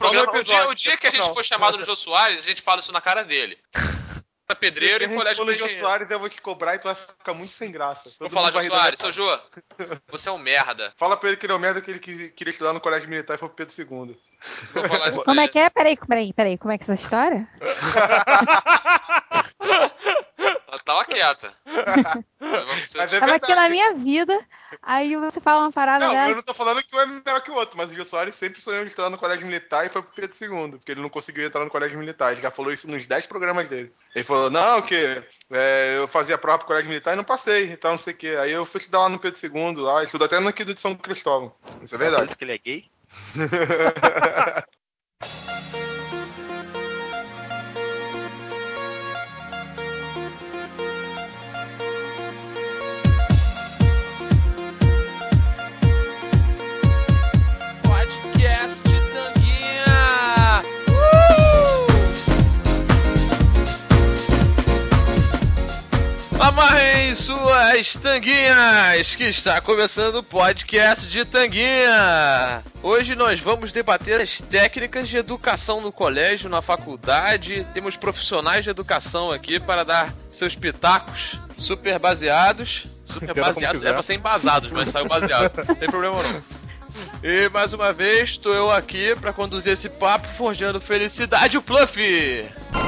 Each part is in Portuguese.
programa, episódio, o dia que a gente for chamado no Jô Soares, a gente fala isso na cara dele. Pedreiro e colégio de engenheiro. Jô Soares, eu vou te cobrar e tu vai ficar muito sem graça. Vou falar, Jô Soares, seu Jô, você é um merda. Fala pra ele que ele é um merda, que ele queria estudar no colégio militar e foi pro Pedro II. Vou falar isso pra Como ele. é que é? Peraí, como é que é essa história? Ela tava quieta. Mas é Tava verdade. aqui na minha vida, aí você fala uma parada Não, dessa. eu não tô falando que um é melhor que o outro, mas o Jô Soares sempre sonhou em estudar no colégio militar e foi pro Pedro II, porque ele não conseguiu entrar no colégio militar. Ele já falou isso nos 10 programas dele. Ele falou, não, que eu fazia prova pro colégio militar e não passei, então não sei o quê. Aí eu fui estudar lá no Pedro II, lá, estudo até no aqui do de São Cristóvão. Isso é verdade. Parece que ele é gay? Podcast de Tanguinha! Amarrem suas tanguinhas, que está começando o podcast de Tanguinha. Hoje nós vamos debater as técnicas de educação no colégio, na faculdade. Temos profissionais de educação aqui para dar seus pitacos super baseados. Super baseados, é pra ser embasados, mas saiu baseado. Não tem problema não. E mais uma vez, estou eu aqui para conduzir esse papo, forjando felicidade, o Fluffy.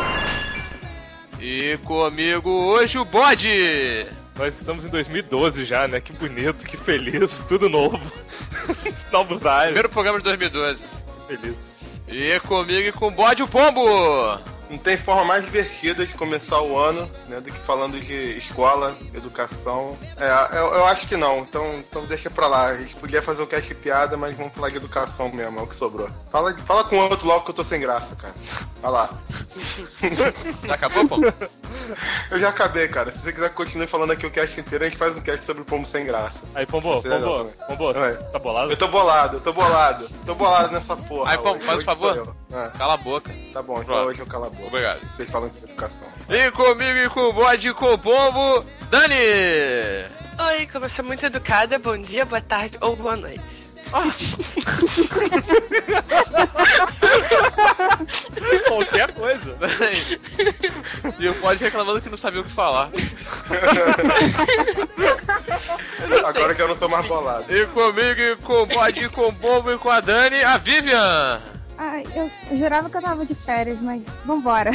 E comigo hoje o Bode. Nós estamos em 2012 já, né? Que bonito, que feliz, tudo novo. Novos ares. Primeiro programa de 2012. Feliz. E comigo e com o Bode o Pombo. Não tem forma mais divertida de começar o ano, né, do que falando de escola, educação. Eu acho que não, então deixa pra lá. A gente podia fazer o cast de piada, mas vamos falar de educação mesmo, é o que sobrou. Fala com o outro logo que eu tô sem graça, cara. Vai lá. Já acabou, Pombo? Eu já acabei, cara. Se você quiser que continue falando aqui o cast inteiro, a gente faz um cast sobre o pombo sem graça. Aí, Pombo, Você não, tá bolado? Eu tô bolado. Tô bolado nessa porra. Aí, Pombo, hoje. faz um Hoje favor. sou eu. Cala a boca. Tá bom, então Pronto. hoje eu calo a boca. Obrigado. Vocês falam de educação. E comigo e com o Bode e com o Pombo, Dani. Oi, como eu sou muito educada, bom dia, boa tarde ou boa noite. Qualquer coisa. E o Bode reclamando que não sabia o que falar. Agora que eu não tô mais bolado. E comigo e com o Bode e com o Pombo e com a Dani, a Vivian. Ai, eu jurava que eu tava de férias, mas vambora.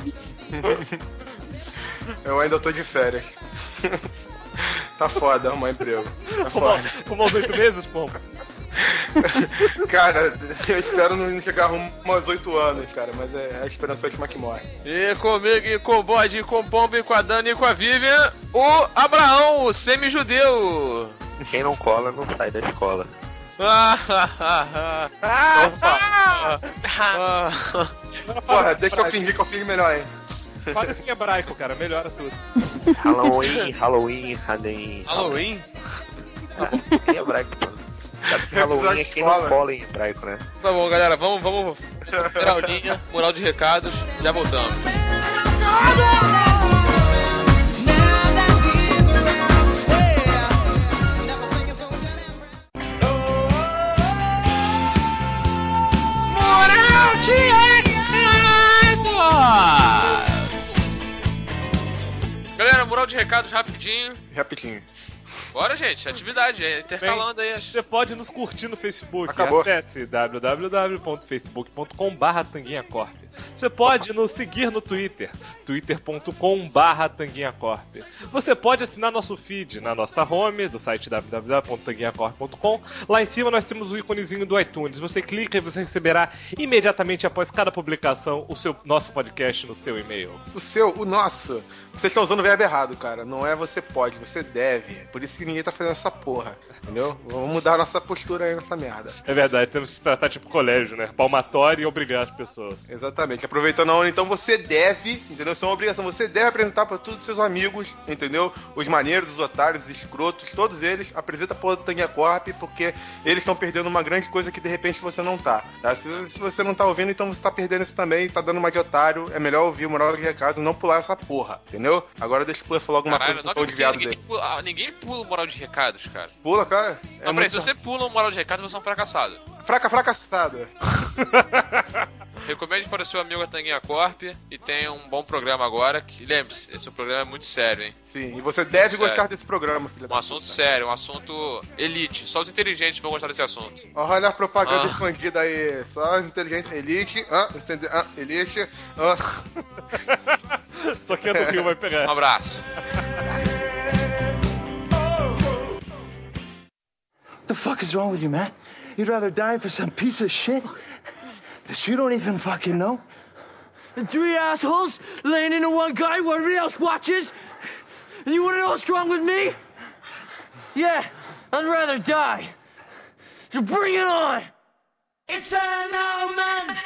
Eu ainda tô de férias. Tá foda arrumar emprego. Tá foda. Fumou uns 8 meses, Pombo? Cara, eu espero não chegar rumo aos 8 anos, cara, mas é a esperança última que morre. E comigo e com o Bode, com o Pombo e com a Dani e com a Vivian, o Abraão, o semi-judeu. Quem não cola não sai da escola. Porra, deixa eu fingir que eu fiz melhor, hein. Fala assim em hebraico, cara, melhora tudo. Halloween. Halloween? Em hebraico, pô. Sabe que Halloween é quem não cola em hebraico, né? Tá bom, galera, vamos ter aulinha, moral de recados, já voltamos. Moral de recados! Galera, moral de recados rapidinho. Rapidinho. Bora, gente, atividade, intercalando aí as... Você pode nos curtir no Facebook. Acabou. Acesse www.facebook.com/tanguinhacorp. Você pode nos seguir no Twitter, twitter.com/tanguinhacorp. Você pode assinar nosso feed na nossa home do site www.tanguinhacorp.com. Lá em cima nós temos o íconezinho do iTunes. Você clica e você receberá imediatamente após cada publicação o nosso podcast no seu e-mail. O nosso. Vocês estão usando o verbo errado, cara. Não é você pode, você deve. Por isso que ninguém tá fazendo essa porra. Entendeu? Vamos mudar a nossa postura aí nessa merda. É verdade, temos que tratar tipo colégio, né? Palmatório e obrigar as pessoas. Exatamente. Aproveitando a hora, então você deve, entendeu? Isso é uma obrigação. Você deve apresentar pra todos os seus amigos, entendeu? Os maneiros, os otários, os escrotos, todos eles. Apresenta a porra do Tanguinha Corp, porque eles estão perdendo uma grande coisa que de repente você não tá. Se você não tá ouvindo, então você tá perdendo isso também. Tá dando uma de otário. É melhor ouvir o moral de recados e não pular essa porra, entendeu? Agora deixa eu falar alguma coisa com o tom de viado dele. Ninguém pula o moral de recados, cara. Pula, cara. Não, peraí, se você pula o moral de recados, você é um fracassado. Fracassado. recomende para o seu amigo a Tanguinha Corp e tenha um bom programa agora, que lembre-se, esse programa é muito sério, hein? Sim, e você deve Sério. gostar desse programa, filha da Um assunto sério, um assunto elite. Só os inteligentes vão gostar desse assunto. Olha a propaganda escondida aí. Só os inteligentes. Elite. Elite. Só quem é do Rio vai pegar. Um abraço. What the fuck is wrong with you, man? You'd rather die for some piece of shit that you don't even fucking know? And 3 assholes laying into one guy while everybody else watches? And you wanna know what's wrong with me? Yeah, I'd rather die. So bring it on! It's an old man!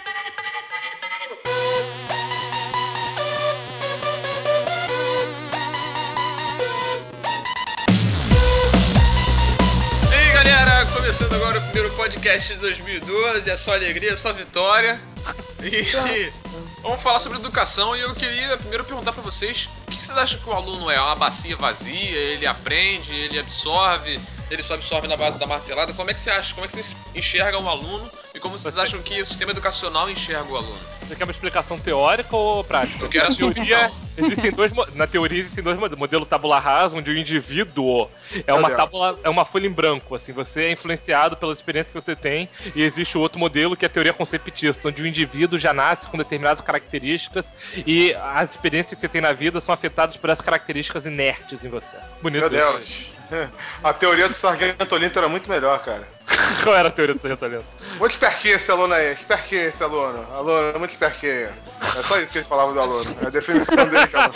Galera, começando agora o primeiro podcast de 2012, é só alegria, é só vitória. E vamos falar sobre educação e eu queria primeiro perguntar pra vocês, o que vocês acham que o aluno é? Uma bacia vazia, ele aprende, ele absorve, ele só absorve na base da martelada? Como é que você acha? Como é que vocês enxergam o aluno e como vocês acham que o sistema educacional enxerga o aluno? Você quer uma explicação teórica ou prática? Eu quero a sua opinião. Na teoria existem dois modelos. O modelo tabula rasa, onde o indivíduo é uma folha em branco, assim, você é influenciado pela experiência que você tem, e existe o outro modelo que é a teoria conceptista, onde o indivíduo já nasce com determinadas características e as experiências que você tem na vida são afetadas por essas características inertes em você. Bonito. Meu Deus. A teoria do Sargento Olinto era muito melhor, cara. Qual era a teoria do Sargento Olinto? Muito espertinho esse aluno aí, espertinho esse aluno. Aluno, muito espertinho. É só isso que ele falava do aluno. É a definição dele de aluno.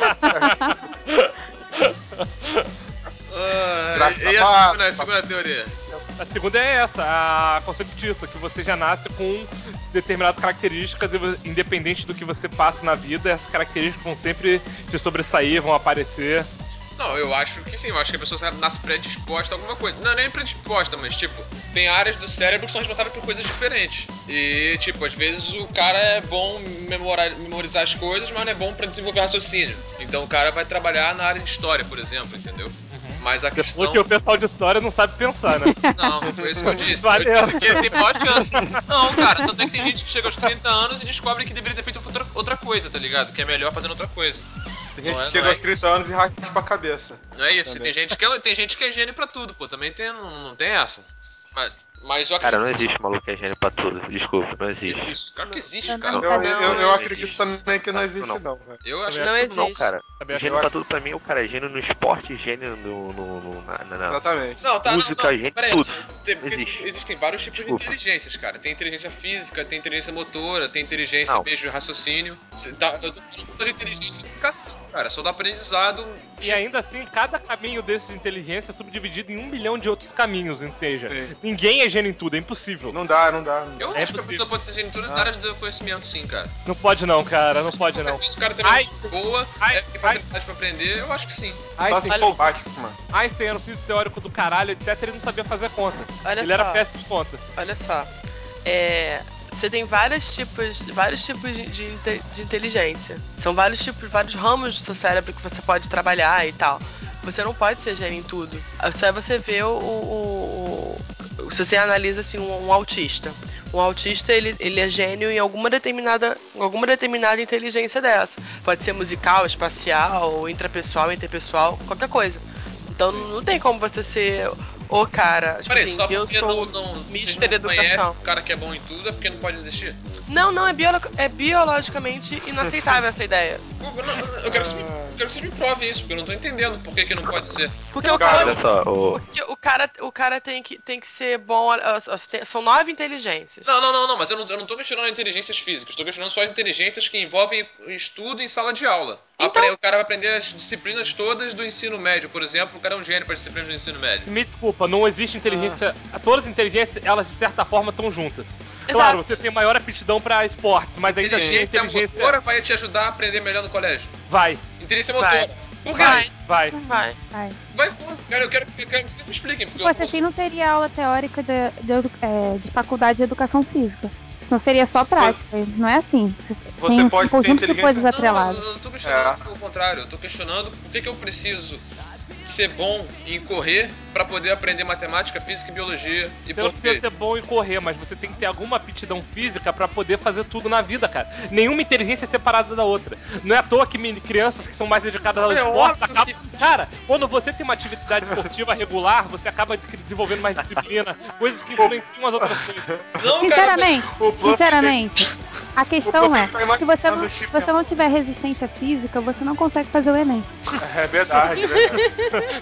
E a segunda teoria? A segunda é essa, a conceptista, que você já nasce com determinadas características e independente do que você passa na vida, essas características vão sempre se sobressair, vão aparecer. Não, eu acho que sim, eu acho que a pessoa nasce predisposta a alguma coisa. Não é nem predisposta, mas tipo, tem áreas do cérebro que são responsáveis por coisas diferentes. E tipo, às vezes o cara é bom memorizar as coisas, mas não é bom pra desenvolver raciocínio. Então o cara vai trabalhar na área de história, por exemplo, entendeu? Mas a questão... Porque o pessoal de história não sabe pensar, né? Não, foi isso que eu disse. Valeu. Eu disse que ele tem maior chance. Não, cara, tanto é que tem gente que chega aos 30 anos e descobre que deveria ter feito outra coisa, tá ligado? Que é melhor fazendo outra coisa. Tem gente que chega aos 30 anos e raspa a cabeça. Não é isso, tem gente que é gênio pra tudo, pô. Também não tem essa. Mas eu acredito. Cara, não existe maluco que é gênio pra tudo. Desculpa, não existe. Existe. Claro que existe, cara. Eu acredito também que não existe, não. Eu acho que não existe. Não, cara. Gênio pra tudo pra mim, o cara é gênio no esporte, gênio Exatamente. Não, tá, música, gênio, tudo. Existem vários tipos de inteligências, cara. Tem inteligência física, tem inteligência motora, tem inteligência mesmo de raciocínio. Eu tô falando de inteligência de educação, cara. Só do aprendizado. E ainda assim, cada caminho desses de inteligência é subdividido em 1 bilhão de outros caminhos, ou seja, ninguém é gênio em tudo, é impossível. Não dá. Eu acho que a pessoa pode ser gênio em todas as áreas do conhecimento, sim, cara. Não pode não, cara, não pode não. Se o cara também é boa, tem facilidade pra aprender, eu acho que sim. Só se for básico, mano. Einstein era um físico teórico do caralho, etc, ele não sabia fazer conta. Ele era péssimo de conta. Olha só, você tem vários tipos de inteligência. São vários ramos do seu cérebro que você pode trabalhar e tal. Você não pode ser gênio em tudo. Só é você ver se você analisa assim um autista. Um autista ele é gênio em alguma determinada inteligência dessa. Pode ser musical, espacial, intrapessoal, interpessoal, qualquer coisa. Então não tem como você ser o cara. Tipo Peraí, assim, só eu porque sou Mister Educação. O cara que é bom em tudo é porque não pode existir? Não, é biologicamente inaceitável essa ideia. Eu quero que vocês me provem isso, porque eu não tô entendendo por que não pode ser. Porque o cara tem que ser bom. São 9 inteligências. Não, mas eu não tô questionando inteligências físicas, tô questionando só as inteligências que envolvem estudo em sala de aula. Então... O cara vai aprender as disciplinas todas do ensino médio, por exemplo, o cara é um gênio para as disciplinas do ensino médio. Me desculpa, não existe inteligência. Todas as inteligências, elas de certa forma estão juntas. Exato. Claro, você tem maior aptidão pra esportes, mas ainda assim a inteligência motora vai te ajudar a aprender melhor no colégio. Vai. Inteligência motora. Por quê? Vai. Cara, eu quero que vocês me expliquem. Você assim não teria aula teórica de faculdade de educação física. Não seria só prática, não é assim. Você pode ter conjunto de coisas atreladas. Eu não tô questionando o contrário, eu tô questionando por que eu preciso ser bom em correr pra poder aprender matemática, física e biologia e Você não precisa português. ser bom em correr, mas você tem que ter alguma aptidão física pra poder fazer tudo na vida, cara. Nenhuma inteligência é separada da outra. Não é à toa que crianças que são mais dedicadas ao esporte acabam... Cara, quando você tem uma atividade esportiva regular, você acaba desenvolvendo mais disciplina, coisas que influenciam as outras coisas. Não, Sinceramente, a questão é, se você não tiver resistência física, você não consegue fazer o Enem. É verdade, é verdade.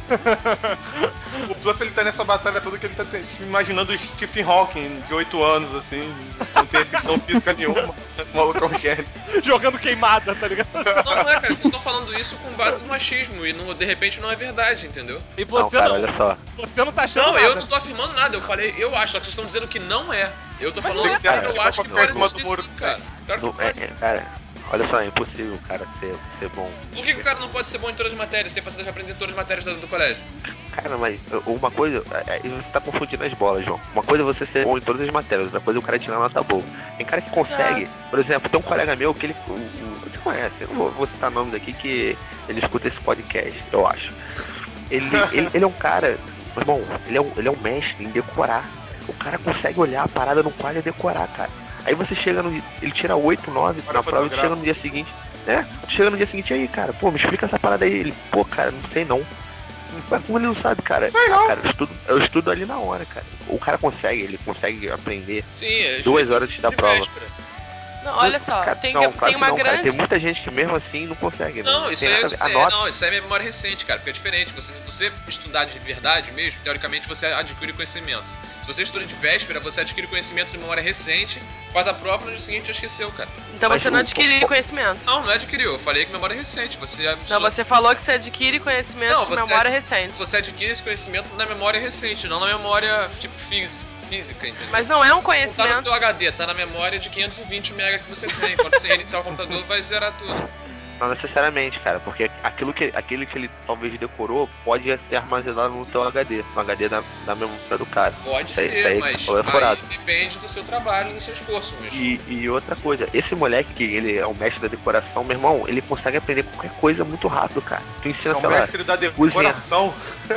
O Pluff, ele tá nessa batalha toda que ele tá imaginando o Stephen Hawking de 8 anos, assim, não tem questão física nenhuma, o maluco é um gênio. Jogando queimada, tá ligado? Não é, cara, vocês estão falando isso com base no machismo e de repente não é verdade, entendeu? E você Não, cara, olha só. Você não tá achando Não, nada. eu não tô afirmando nada, eu falei, eu acho, só que vocês estão dizendo que não é. Eu tô falando que cara, eu acho que não, pode não, existir sim, cara. Claro que Não, pode. cara, olha só, é impossível o cara ser bom. Por que o cara não pode ser bom em todas as matérias, sem facilidade de aprender todas as matérias do colégio? Cara, mas uma coisa, você tá confundindo as bolas, João. Uma coisa é você ser bom em todas as matérias, outra coisa é o cara tirar nota boa. Tem cara que consegue, por exemplo, tem um colega meu que ele. Você conhece, eu não vou citar nomes aqui que ele escuta esse podcast, eu acho. Ele é um cara, meu irmão, ele é um mestre em decorar. O cara consegue olhar a parada no quadro e decorar, cara. Aí você chega no. Ele tira 8, 9 na prova e chega no dia seguinte. Chega no dia seguinte aí, cara, pô, me explica essa parada aí. Ele, pô, cara, não sei não. Mas como ele não sabe, cara? Sei não. Cara, eu estudo ali na hora, cara. O cara consegue aprender Sim, 2 horas antes da prova. véspera. Não, olha só, Cara, tem claro uma que não, cara. grande... Tem muita gente que mesmo assim não consegue. Não, isso tem aí, nada a ver. Anota. não, isso aí é memória recente, cara, porque é diferente. Você estudar de verdade mesmo, teoricamente você adquire conhecimento. Se você estuda de véspera, você adquire conhecimento de memória recente, faz a prova no dia seguinte já esqueceu, cara. Então Mas você não adquire conhecimento. Não adquiriu. Eu falei que memória recente. Não, você falou que você adquire conhecimento de memória recente. Você adquire esse conhecimento na memória recente, não na memória, tipo, física, entendeu? Mas não é um Não tá no conhecimento... seu HD, tá na memória de 520 MB que você tem. Quando você reiniciar o computador, vai zerar tudo. Não necessariamente, cara, porque aquele que ele talvez decorou pode ser armazenado no seu HD, no HD da memória do cara. Pode Isso aí ser, mas falou decorado. aí depende do seu trabalho, do seu esforço, mas... E outra coisa, esse moleque que ele é o mestre da decoração, meu irmão, ele consegue aprender qualquer coisa muito rápido, cara. Tu ensina, É o sei lá, mestre da decoração.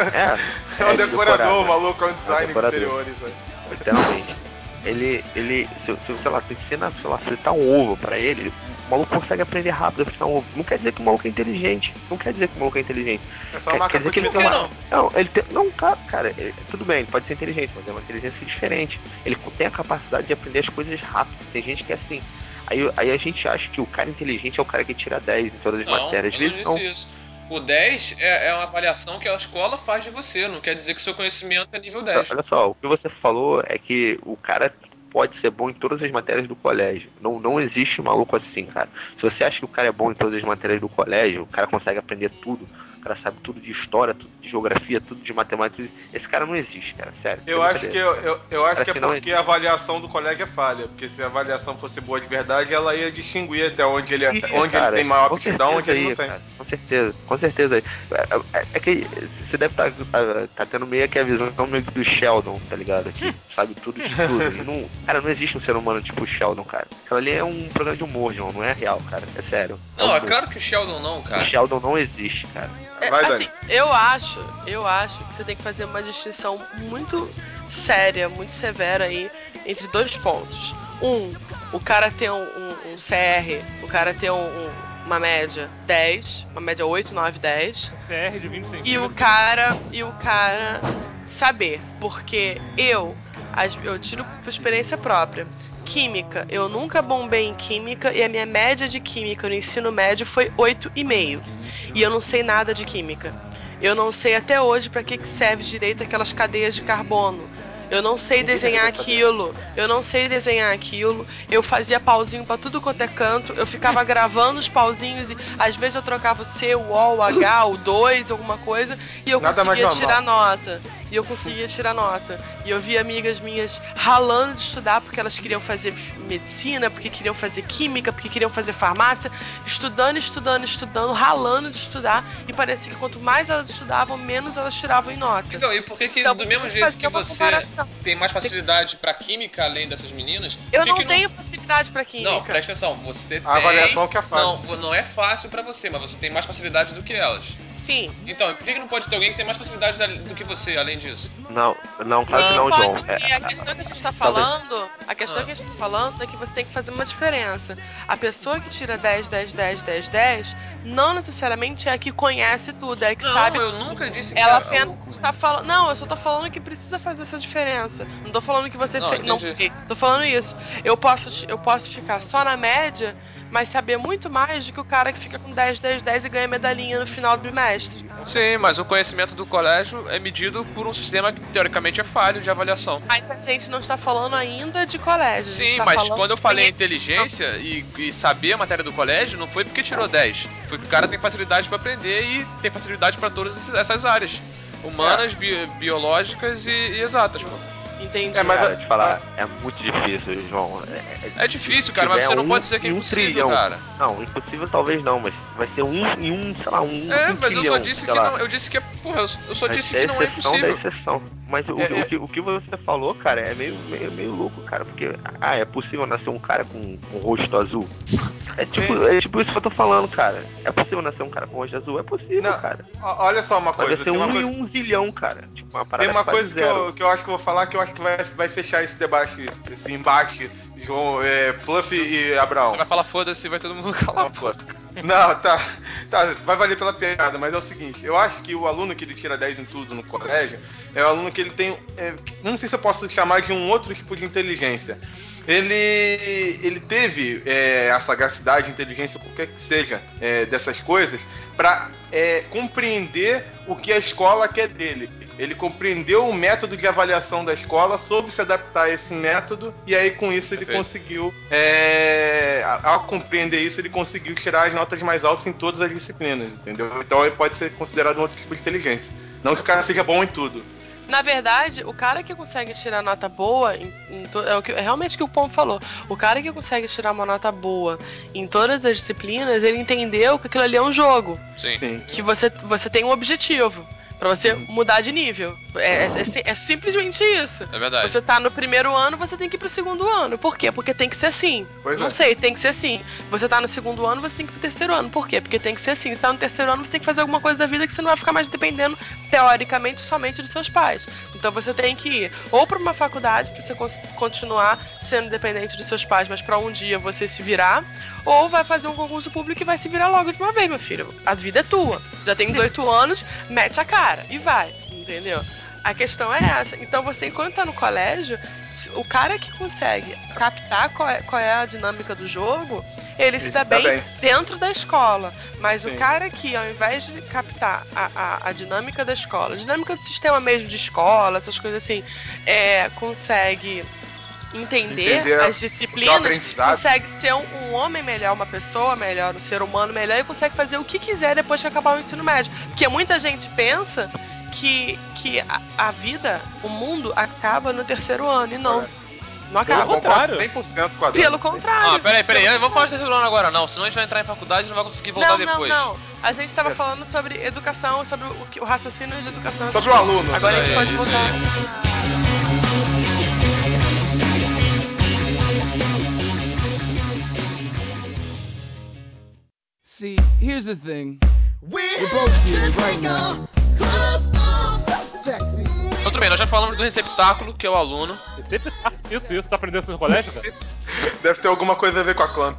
É É o decorador, decorar, o maluco, é um design de decorador. interiores. Né? Literalmente. Sei lá, tu ensina, sei lá, fritar um ovo pra ele, o maluco consegue aprender rápido a fritar um ovo. Não quer dizer que o maluco é inteligente. Não quer dizer que o maluco é inteligente. É só uma quer dizer que ele tem não? Não, cara, tudo bem, ele pode ser inteligente, mas é uma inteligência diferente. Ele tem a capacidade de aprender as coisas rápido. Tem gente que é assim. Aí a gente acha que o cara inteligente é o cara que tira 10 em todas as matérias. Eu não disse isso. O 10 é uma avaliação que a escola faz de você, não quer dizer que seu conhecimento é nível 10. Olha só, o que você falou é que o cara pode ser bom em todas as matérias do colégio. Não existe maluco assim, cara. Se você acha que o cara é bom em todas as matérias do colégio, o cara consegue aprender tudo, o cara sabe tudo de história, tudo de geografia, tudo de matemática, esse cara não existe, cara, sério. Eu acho que é porque a avaliação do colégio é falha. Porque se a avaliação fosse boa de verdade, ela ia distinguir até onde ele tem maior aptidão, onde ele não tem. Cara, com certeza. É que você deve tá tendo meio que a visão meio do Sheldon, tá ligado? Que sabe tudo de tudo. E não, cara, não existe um ser humano tipo o Sheldon, cara. Aquilo ali é um programa de humor, João, não é real, cara. É sério. Não, é claro que o Sheldon não, cara. O Sheldon não existe, cara. Assim, eu acho que você tem que fazer uma distinção muito séria, muito severa aí entre dois pontos. O cara tem um CR, o cara tem uma média 10, uma média 8, 9, 10. CR de 20 centímetros. E o cara saber, porque eu tiro por experiência própria. Química, eu nunca bombei em química e a minha média de química no ensino médio foi 8,5. E eu não sei nada de química. Eu não sei até hoje para que serve direito aquelas cadeias de carbono. Eu não sei desenhar aquilo. Eu fazia pauzinho pra tudo quanto é canto. Eu ficava gravando os pauzinhos e às vezes eu trocava o C, o O, o H, o 2, alguma coisa. E eu conseguia tirar nota. E eu via amigas minhas ralando de estudar porque elas queriam fazer medicina, porque queriam fazer química, porque queriam fazer farmácia. Estudando, ralando de estudar. E parecia que quanto mais elas estudavam, menos elas tiravam em nota. Então, e por que Então, do mesmo jeito que você tem mais facilidade pra química além dessas meninas? Eu não tenho facilidade facilidade pra química. Não, presta atenção, você tem... A avaliação que é fácil. Não é fácil pra você, mas você tem mais facilidade do que elas. Sim. Então, por que não pode ter alguém que tem mais facilidade do que você, além disso? Não, claro que não, pode, João. A questão que a gente tá falando, que a gente tá falando é que você tem que fazer uma diferença. A pessoa que tira 10, 10, 10, 10, 10, não necessariamente é a que conhece tudo, é que sabe. Não, eu nunca disse que ela apenas está falando. Não, eu só tô falando que precisa fazer essa diferença. Não tô falando que você fez. Não, tô falando isso. Eu posso ficar só na média, mas saber muito mais do que o cara que fica com 10, 10, 10 e ganha medalhinha no final do bimestre. Sim, mas o conhecimento do colégio é medido por um sistema que teoricamente é falho de avaliação. Mas a gente não está falando ainda de colégio. Sim, tá mas quando eu falei inteligência e saber a matéria do colégio, não foi porque tirou 10. Foi que o cara tem facilidade para aprender e tem facilidade para todas essas áreas. Humanas, biológicas e exatas, pô. Entendi. Mas cara, te falar, é muito difícil, João. É difícil, cara, mas você não pode dizer que é impossível, trilhão. Cara. Não, impossível talvez não, mas vai ser sei lá, um mas trilhão, eu só disse que não, eu disse que é, porra, eu só disse que não é impossível. Exceção. Mas o que você falou, cara, é meio louco, cara, porque, é possível nascer um cara com rosto azul? É tipo isso que eu tô falando, cara. É possível nascer um cara com rosto azul? É possível, não, cara. Olha só uma coisa. Vai ser um zilhão, cara. Tipo, uma parada tem uma coisa que eu acho que eu vou falar que eu acho que vai fechar esse debate, esse embate, João, Pluff e Abraão. Você vai falar foda-se, vai todo mundo calar a boca. Não, tá, vai valer pela piada, mas é o seguinte, eu acho que o aluno que ele tira 10 em tudo no colégio é o aluno que ele tem, não sei se eu posso chamar de um outro tipo de inteligência. Ele teve a sagacidade, inteligência, qualquer que seja, dessas coisas, para compreender o que a escola quer dele. Ele compreendeu o método de avaliação da escola, soube se adaptar a esse método, e aí com isso ele conseguiu, ao compreender isso, ele conseguiu tirar as notas mais altas em todas as disciplinas, entendeu? Então ele pode ser considerado um outro tipo de inteligência. Não que o cara seja bom em tudo. Na verdade, o cara que consegue tirar nota boa é realmente o que o Pombo falou. O cara que consegue tirar uma nota boa em todas as disciplinas, ele entendeu que aquilo ali é um jogo. Sim. Que você tem um objetivo pra você mudar de nível. É simplesmente isso. É verdade. Você tá no primeiro ano, você tem que ir pro segundo ano. Por quê? Porque tem que ser assim. Não sei, tem que ser assim. Você tá no segundo ano, você tem que ir pro terceiro ano. Por quê? Porque tem que ser assim. Você tá no terceiro ano, você tem que fazer alguma coisa da vida que você não vai ficar mais dependendo, teoricamente, somente dos seus pais. Então você tem que ir ou pra uma faculdade pra você continuar sendo dependente dos seus pais, mas pra um dia você se virar, ou vai fazer um concurso público e vai se virar logo de uma vez, meu filho. A vida é tua. Já tem 18 anos, mete a cara e vai, entendeu? A questão é essa. Então você, enquanto tá no colégio, o cara que consegue captar qual é a dinâmica do jogo, ele se dá bem dentro da escola. Mas o cara que, ao invés de captar a dinâmica da escola, a dinâmica do sistema mesmo de escola, essas coisas assim, consegue entender as disciplinas, consegue ser um homem melhor, uma pessoa melhor, um ser humano melhor, e consegue fazer o que quiser depois de acabar o ensino médio. Porque muita gente pensa que a vida, o mundo acaba no terceiro ano, e não. Não acaba. Pelo contrário. 100% quadrado. Pelo contrário. Peraí, vamos falar de terceiro ano agora não, senão a gente vai entrar em faculdade e não vai conseguir voltar depois. Não. A gente tava falando sobre educação, sobre o raciocínio de educação. Sobre o aluno. Agora a gente pode voltar. See, here's the thing. We're both here right now. So sexy. Tudo bem, nós já falamos do receptáculo, que é o aluno. Receptáculo? Isso, tá aprendendo isso no colégio, cara? Deve ter alguma coisa a ver com a Clamp.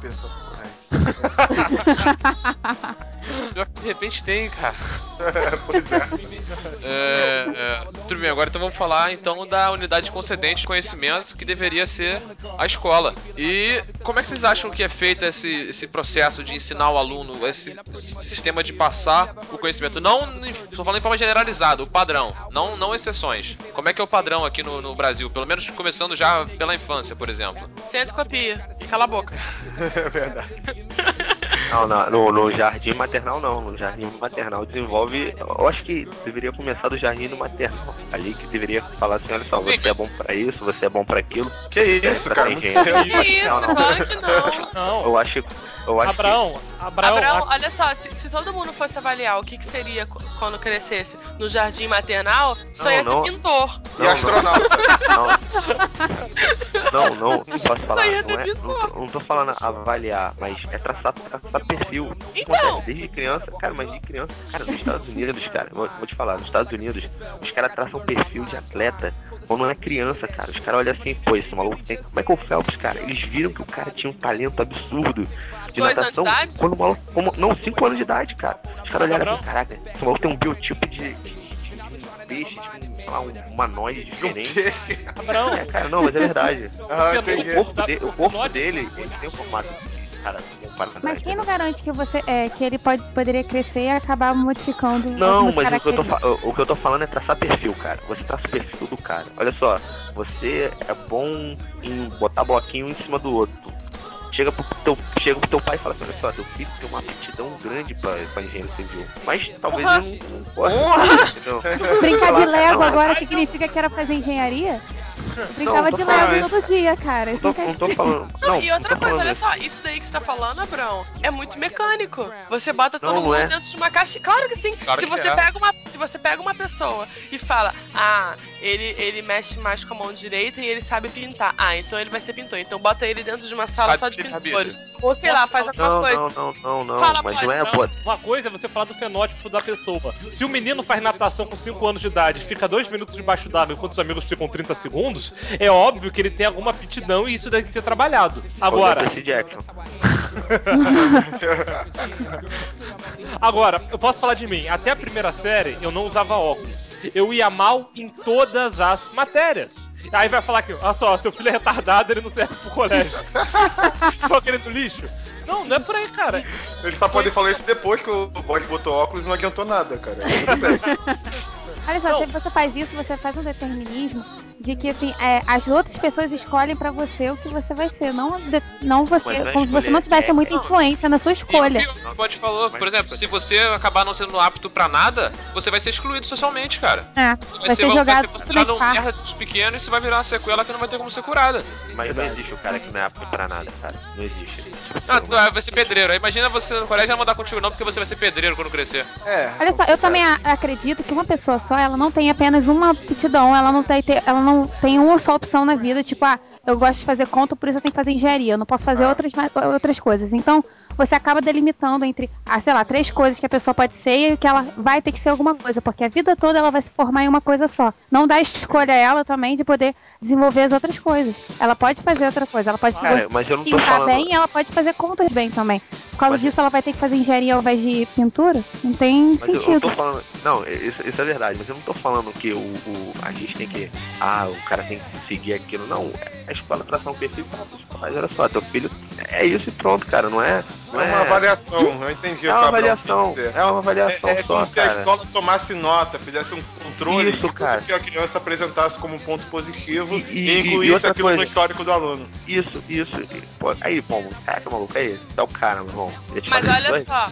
De repente tem, cara. Pois é. Tudo bem, agora então vamos falar então da unidade concedente de conhecimento, que deveria ser a escola. E como é que vocês acham que é feito esse processo de ensinar o aluno, esse sistema de passar o conhecimento? Não, estou falando em forma generalizada, o padrão, não exceções. Como é que é o padrão aqui no Brasil? Pelo menos começando já pela infância, por exemplo. Senta e copia e cala a boca. É verdade. Não, no jardim maternal não. No jardim maternal desenvolve. Eu acho que deveria começar do jardim no maternal. Ali que deveria falar assim: olha só, você é bom pra isso, você é bom pra aquilo. Que isso, cara? Que isso, claro que não. Não. Eu acho Abraão, olha só, se todo mundo fosse avaliar o que seria quando crescesse no jardim maternal, só ia ter pintor. E astronauta. Não posso falar. Não tô falando avaliar, mas é traçar perfil. Então. Acontece desde criança, cara, mas de criança, cara, nos Estados Unidos, cara, vou te falar, nos Estados Unidos, os caras traçam perfil de atleta quando não é criança, cara. Os caras olham assim, pô, esse maluco tem. Michael Phelps, cara, eles viram que o cara tinha um talento absurdo de 2 anos de natação. idade? Quando o maluco. Não, 5 anos de idade, cara. Os caras olharam assim, caraca, esse maluco tem um biotipo de peixe, sei lá, um humanoide diferente. Abraão. Cara, não, mas é verdade. Entendi. O corpo dele, ele tem um formato de cara. Mas quem não garante que que ele poderia crescer e acabar modificando Não, algumas mas características? o que eu tô falando é traçar perfil, cara. Você traça o perfil do cara. Olha só, você é bom em botar bloquinho em cima do outro. Chega pro teu pai e fala assim, olha só, teu filho tem uma aptidão grande pra engenheiro civil. Mas talvez ele não possa, entendeu? Brincar de Lego agora significa que era fazer engenharia? Eu brincava de Lego todo dia, cara. Isso Não tô falando. Não, e outra coisa, olha só, isso daí que você tá falando, Abrão, é muito mecânico. Você bota todo mundo dentro de uma caixa. Claro que sim. Claro se você pega uma pessoa e fala, ele mexe mais com a mão direita e ele sabe pintar. Então ele vai ser pintor. Então bota ele dentro de uma sala só de pintores. Ou sei lá, faz alguma coisa. Não. Fala, mas pode, não é, Não, uma coisa é você falar do fenótipo da pessoa. Se o menino faz natação com 5 anos de idade, fica 2 minutos debaixo d'água enquanto os amigos ficam 30 segundos, é óbvio que ele tem alguma aptidão e isso deve ser trabalhado. Agora, eu posso falar de mim. Até a primeira série, eu não usava óculos. Eu ia mal em todas as matérias. Aí vai falar que, olha só, seu filho é retardado, ele não serve pro colégio. Joga ele no lixo. Não é por aí, cara. Ele só pode falar isso depois que o boss botou óculos e não adiantou nada, cara. Tudo bem. Olha só, se você faz isso, você faz um determinismo de que, assim, as outras pessoas escolhem pra você o que você vai ser, não você, como se você não tivesse muita influência na sua escolha. E o que o Bot falou, por exemplo, se você acabar não sendo apto pra nada, você vai ser excluído socialmente, cara. Vai ser jogado considerado um merda de pequeno e isso vai virar uma sequela que não vai ter como ser curada. Mas não existe o cara que não é apto pra nada, cara. Não existe. Tu vai ser pedreiro. Aí imagina você no colégio não mandar contigo não, porque você vai ser pedreiro quando crescer. Olha só, eu também acredito que uma pessoa só, ela não tem apenas uma aptidão, ela não tem uma só opção na vida, tipo, eu gosto de fazer conta, por isso eu tenho que fazer engenharia, eu não posso fazer outras coisas. Então, você acaba delimitando entre, 3 coisas que a pessoa pode ser e que ela vai ter que ser alguma coisa, porque a vida toda ela vai se formar em uma coisa só. Não dá escolha a ela também de poder desenvolver as outras coisas. Ela pode fazer outra coisa, ela pode pintar bem e ela pode fazer contas bem também. Por causa disso, ela vai ter que fazer engenharia ao invés de pintura? Não tem sentido. Eu tô falando, não, isso é verdade, mas eu não tô falando que a gente tem que, o cara tem que seguir aquilo. Não, a escola traçar um perfil e falar, mas olha só, teu filho é isso e pronto, cara, não é uma avaliação, eu entendi. É uma avaliação é só, como se a escola tomasse nota, fizesse um controle de tudo que a criança apresentasse como ponto positivo e incluísse aquilo no histórico do aluno. Isso. Pô, aí, caraca, maluco, aí, tá o cara, meu irmão. Mas olha só.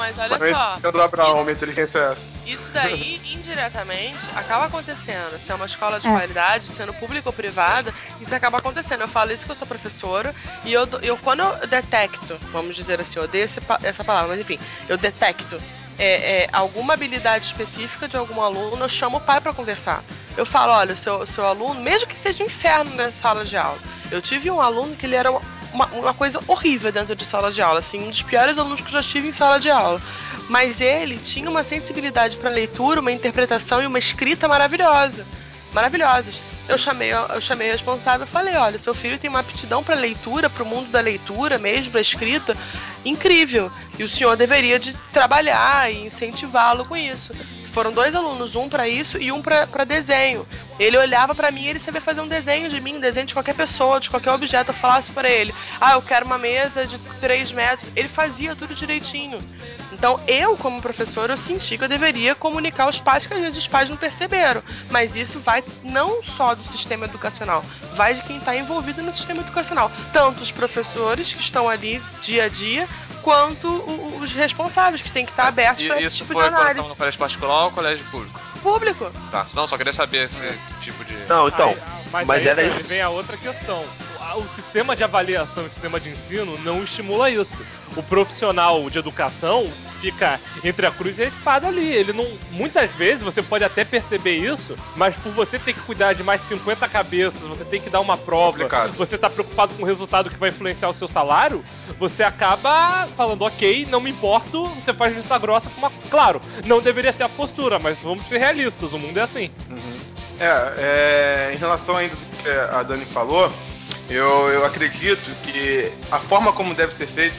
Do Abraão, minha inteligência é essa. Isso daí, indiretamente, acaba acontecendo. Se é uma escola de qualidade, sendo pública ou privada, isso acaba acontecendo. Eu falo isso que eu sou professora e eu quando eu detecto, vamos dizer assim, eu odeio essa palavra, mas enfim, eu detecto alguma habilidade específica de algum aluno, eu chamo o pai pra conversar. Eu falo, olha, o seu aluno, mesmo que seja um inferno na sala de aula. Eu tive um aluno que ele era uma coisa horrível dentro de sala de aula, assim, um dos piores alunos que eu já tive em sala de aula. Mas ele tinha uma sensibilidade para leitura, uma interpretação e uma escrita maravilhosas. Eu chamei o responsável e falei, olha, seu filho tem uma aptidão para leitura, para o mundo da leitura mesmo, da escrita, incrível. E o senhor deveria de trabalhar e incentivá-lo com isso. Foram 2 alunos, um para isso e um para desenho. Ele olhava para mim e ele sabia fazer um desenho de mim, um desenho de qualquer pessoa, de qualquer objeto. Eu falasse para ele, eu quero uma mesa de 3 metros. Ele fazia tudo direitinho. Então, eu, como professor, eu senti que eu deveria comunicar aos pais, que às vezes os pais não perceberam. Mas isso vai não só do sistema educacional, vai de quem está envolvido no sistema educacional. Tanto os professores que estão ali dia a dia, quanto os responsáveis, que têm que estar abertos para esse tipo de análise. Isso foi no colégio particular ou colégio público? Público. Tá, não, só queria saber esse tipo de... Não, então, mas mas aí era isso. vem a outra questão. o sistema de avaliação, o sistema de ensino não estimula isso. O profissional de educação fica entre a cruz e a espada ali. Ele não. Muitas vezes você pode até perceber isso, mas por você ter que cuidar de mais 50 cabeças, você tem que dar uma prova, Complicado. você tá preocupado com o resultado que vai influenciar o seu salário, você acaba falando, ok, não me importo, você faz vista grossa com uma. Claro, não deveria ser a postura, mas vamos ser realistas, o mundo é assim. Em relação ainda do que a Dani falou, eu acredito que a forma como deve ser feito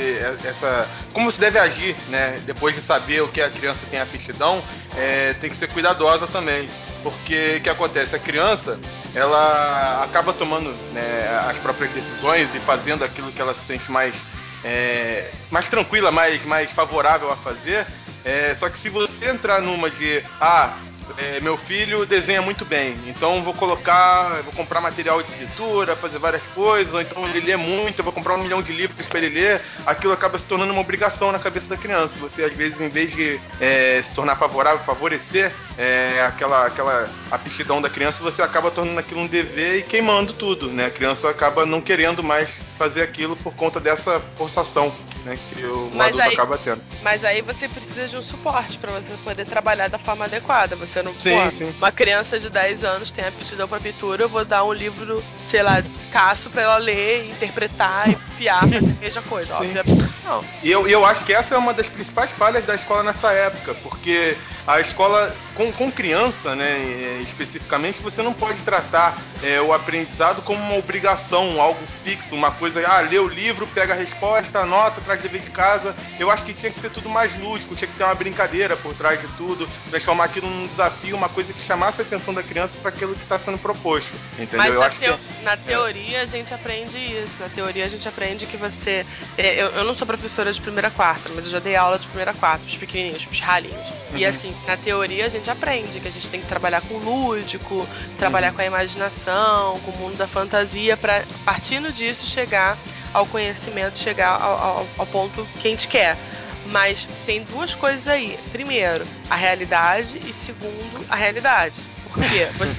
como você deve agir, né, depois de saber o que a criança tem aptidão, tem que ser cuidadosa também, porque o que acontece? A criança, ela acaba tomando, né, as próprias decisões e fazendo aquilo que ela se sente mais tranquila, mais favorável a fazer. Só que se você entrar numa de meu filho desenha muito bem, então vou comprar material de pintura, fazer várias coisas, ou então ele lê muito, eu vou comprar 1 milhão de livros para ele ler, aquilo acaba se tornando uma obrigação na cabeça da criança. Você, às vezes, em vez de se tornar favorável, favorecer aquela aptidão da criança, você acaba tornando aquilo um dever e queimando tudo, né? A criança acaba não querendo mais fazer aquilo por conta dessa forçação, né, que o adulto acaba tendo. Mas aí você precisa de um suporte para você poder trabalhar da forma adequada. Você não Sim. Uma criança de 10 anos tem aptidão para pintura, eu vou dar um livro, sei lá, caço para ela ler, interpretar e copiar, fazer a mesma coisa. Obviamente não. E eu acho que essa é uma das principais falhas da escola nessa época, porque a escola, com criança, né, especificamente, você não pode tratar o aprendizado como uma obrigação, algo fixo, uma coisa, lê o livro, pega a resposta, anota, traz dever de casa. Eu acho que tinha que ser tudo mais lúdico, tinha que ter uma brincadeira por trás de tudo, transformar aquilo num desafio, uma coisa que chamasse a atenção da criança para aquilo que está sendo proposto, entendeu? Mas eu acho que na teoria a gente aprende isso. Na teoria a gente aprende que você... Eu não sou professora de 1ª a 4ª, mas eu já dei aula de 1ª a 4ª, pros pequenininhos, pros ralinhos. E assim, na teoria a gente aprende que a gente tem que trabalhar com o lúdico, trabalhar com a imaginação, com o mundo da fantasia, para partindo disso chegar ao conhecimento, chegar ao ponto que a gente quer. Mas tem 2 coisas aí. Primeiro, a realidade, e segundo, a realidade. Por quê? Você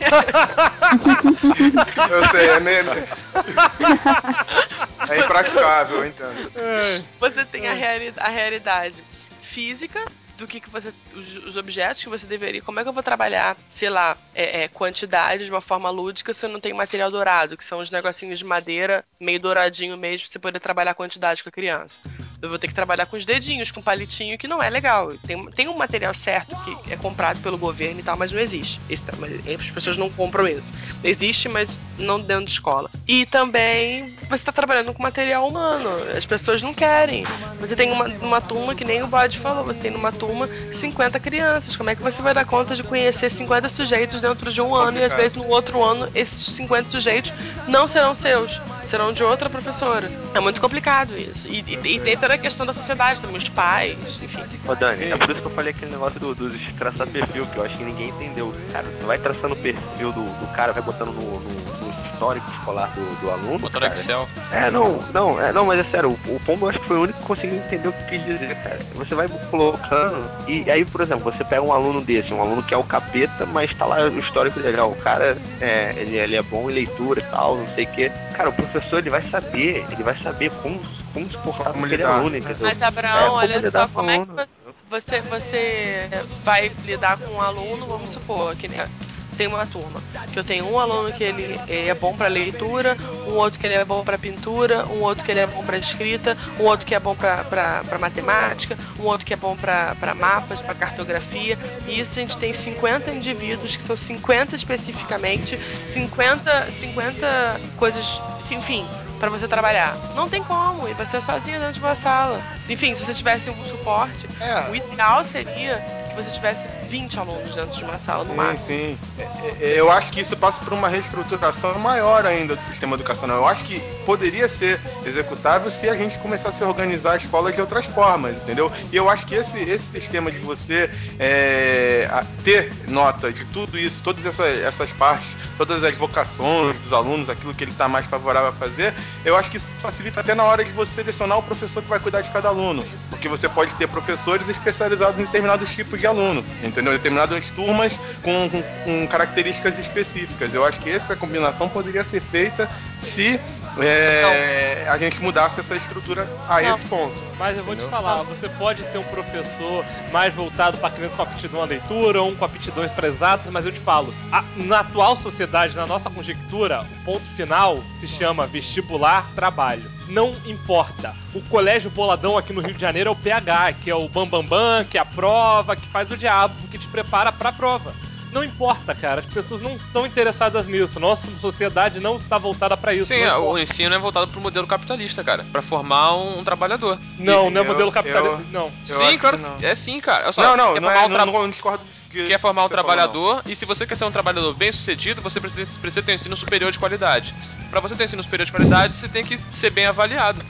eu sei, é impraticável, eu entendo. Você tem a realidade física do que você, os objetos que você deveria, como é que eu vou trabalhar, sei lá, quantidade de uma forma lúdica se eu não tenho material dourado, que são os negocinhos de madeira, meio douradinho mesmo, pra você poder trabalhar a quantidade com a criança. Eu vou ter que trabalhar com os dedinhos, com palitinho, que não é legal. Tem um material certo que é comprado pelo governo e tal, mas não existe. As pessoas não compram isso. Existe, mas não dentro de escola. E também você está trabalhando com material humano. As pessoas não querem. Você tem uma turma, que nem o Bode falou, você tem numa turma 50 crianças. Como é que você vai dar conta de conhecer 50 sujeitos dentro de um ano e às vezes no outro ano esses 50 sujeitos não serão seus, serão de outra professora? É muito complicado isso. E tem toda a questão da sociedade também, os pais, enfim. Ô Dani, é por isso que eu falei aquele negócio dos traçar perfil, que eu acho que ninguém entendeu. Cara, você vai traçando o perfil do cara, vai botando no histórico escolar do aluno. Botou no Excel. Não, mas é sério, o Pombo eu acho que foi o único que conseguiu entender o que quis dizer, cara. Você vai colocando, e aí, por exemplo, você pega um aluno desse, um aluno que é o capeta, mas tá lá o histórico dele, o cara, ele é bom em leitura e tal, não sei o que. Cara, o professor, ele vai saber como se portar com aquele aluno, entendeu? Mas, Abraão, olha só, como é que você vai lidar com um aluno, vamos supor, que tem uma turma, que eu tenho um aluno que ele é bom para leitura, um outro que ele é bom para pintura, um outro que ele é bom para escrita, um outro que é bom para matemática, um outro que é bom para mapas, para cartografia, e isso a gente tem 50 indivíduos, que são 50 especificamente, 50 coisas, enfim, para você trabalhar. Não tem como, e você é sozinho dentro de uma sala. Enfim, se você tivesse um suporte, o ideal seria que você tivesse 20 alunos dentro de uma sala no máximo. Sim. Eu acho que isso passa por uma reestruturação maior ainda do sistema educacional. Eu acho que poderia ser executável se a gente começasse a organizar a escola de outras formas, entendeu? E eu acho que esse sistema de você ter nota de tudo isso, todas essas partes, todas as vocações dos alunos, aquilo que ele está mais favorável a fazer, eu acho que isso facilita até na hora de você selecionar o professor que vai cuidar de cada aluno, porque você pode ter professores especializados em determinados tipos de aluno, entendeu? Determinadas turmas com características específicas. Eu acho que essa combinação poderia ser feita se a gente mudasse essa estrutura a esse ponto. Mas eu vou te falar, você pode ter um professor mais voltado para crianças com aptidão à leitura, ou um com aptidões para exatas, mas eu te falo, na atual sociedade, na nossa conjectura, o ponto final se chama vestibular trabalho. Não importa. O colégio boladão aqui no Rio de Janeiro é o PH, que é o bambambam, que é a prova, que faz o diabo, que te prepara para a prova. Não importa, cara. As pessoas não estão interessadas nisso. Nossa sociedade não está voltada para isso. Sim, o ensino é voltado pro modelo capitalista, cara. Pra formar um trabalhador. Não é modelo capitalista, não. Sim, claro. É sim, cara. Olha Não só, não discordo disso. Quer formar um trabalhador, e se você quer ser um trabalhador bem sucedido, você precisa ter um ensino superior de qualidade. Pra você ter um ensino superior de qualidade, você tem que ser bem avaliado.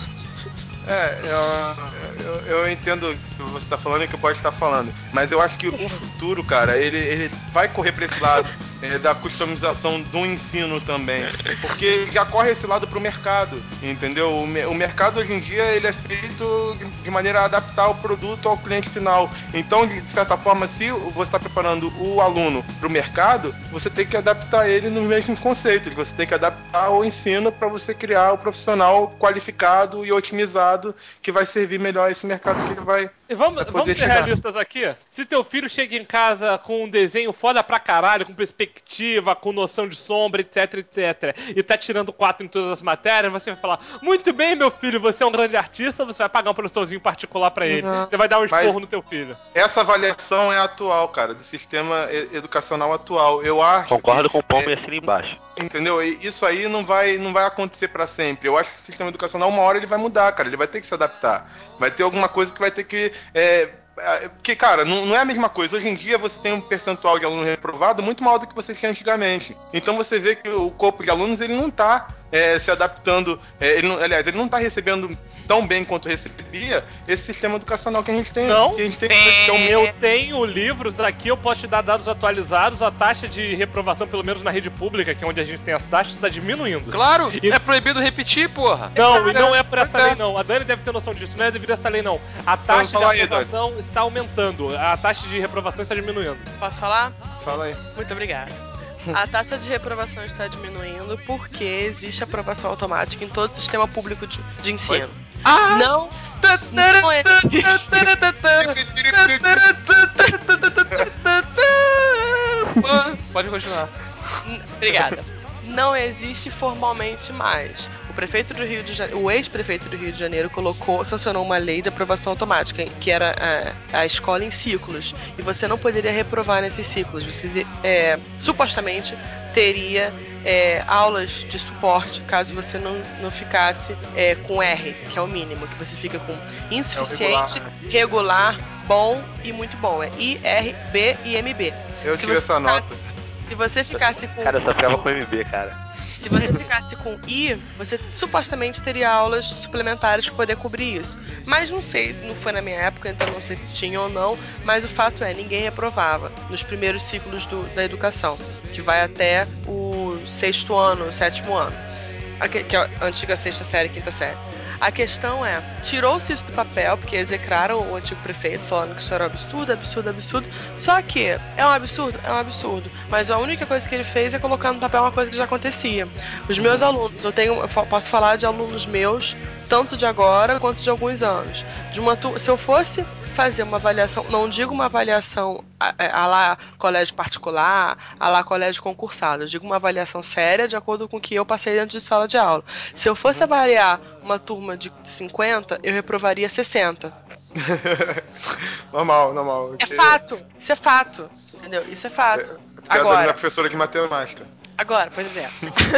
Eu entendo o que você está falando e o que pode estar falando, mas eu acho que o futuro, cara, ele vai correr para esse lado da customização do ensino também, porque já corre esse lado pro mercado, entendeu? O mercado hoje em dia ele é feito de maneira a adaptar o produto ao cliente final. Então, de certa forma, se você está preparando o aluno pro mercado, você tem que adaptar ele nos mesmos conceitos. Você tem que adaptar o ensino para você criar o profissional qualificado e otimizado que vai servir melhor esse mercado que ele vai. E vamos ser realistas aqui? Se teu filho chega em casa com um desenho foda pra caralho, com perspectiva, com noção de sombra, etc, e tá tirando 4 em todas as matérias, você vai falar, muito bem, meu filho, você é um grande artista, você vai pagar um professorzinho particular pra ele. Você vai dar um esporro no teu filho. Essa avaliação é atual, cara, do sistema educacional atual. Eu acho. Concordo com o Paulo e assina embaixo. Entendeu? E isso aí não vai acontecer pra sempre. Eu acho que o sistema educacional, uma hora ele vai mudar, cara. Ele vai ter que se adaptar. Vai ter alguma coisa que vai ter que... Porque, cara, não é a mesma coisa. Hoje em dia você tem um percentual de aluno reprovado muito maior do que você tinha antigamente. Então você vê que o corpo de alunos ele não está se adaptando, ele não está recebendo tão bem quanto recebia esse sistema educacional que a gente tem. Não, que a gente tem eu tenho livros aqui, eu posso te dar dados atualizados, a taxa de reprovação, pelo menos na rede pública, que é onde a gente tem as taxas, está diminuindo. Claro, é proibido repetir, porra. Não, e não é por essa lei não, a Dani deve ter noção disso, não é devido a essa lei não. A taxa de reprovação está aumentando, a taxa de reprovação está diminuindo. Posso falar? Fala aí. Muito obrigada. A taxa de reprovação está diminuindo porque existe aprovação automática em todo o sistema público de ensino. Não é... Pode continuar. Obrigada. Não existe formalmente mais. O ex-prefeito do Rio de Janeiro sancionou uma lei de aprovação automática, que era a escola em ciclos. E você não poderia reprovar nesses ciclos. Você supostamente teria aulas de suporte caso você não ficasse com R, que é o mínimo, que você fica com insuficiente, regular, bom e muito bom. É I, R, B e MB. Eu tive essa nota. Se você ficasse com... Cara, eu só ficava com MB, cara. Se você ficasse com I, você supostamente teria aulas suplementares para poder cobrir isso. Mas não sei, não foi na minha época, então não sei se tinha ou não, mas o fato é, ninguém reprovava nos primeiros ciclos da educação, que vai até o 6º ano, o 7º ano, que é a antiga 6ª série, 5ª série. A questão é, tirou-se isso do papel, porque execraram o antigo prefeito, falando que isso era absurdo, só que é um absurdo, mas a única coisa que ele fez é colocar no papel uma coisa que já acontecia. Os meus alunos, eu posso falar de alunos meus, tanto de agora quanto de alguns anos. Se eu fosse fazer uma avaliação, não digo uma avaliação a lá colégio particular, a lá colégio concursado, eu digo uma avaliação séria de acordo com o que eu passei dentro de sala de aula. Se eu fosse avaliar uma turma de 50, eu reprovaria 60. Normal. Isso é fato, entendeu? Isso é fato. Porque a Dani é professora de matemática. Agora, pois é.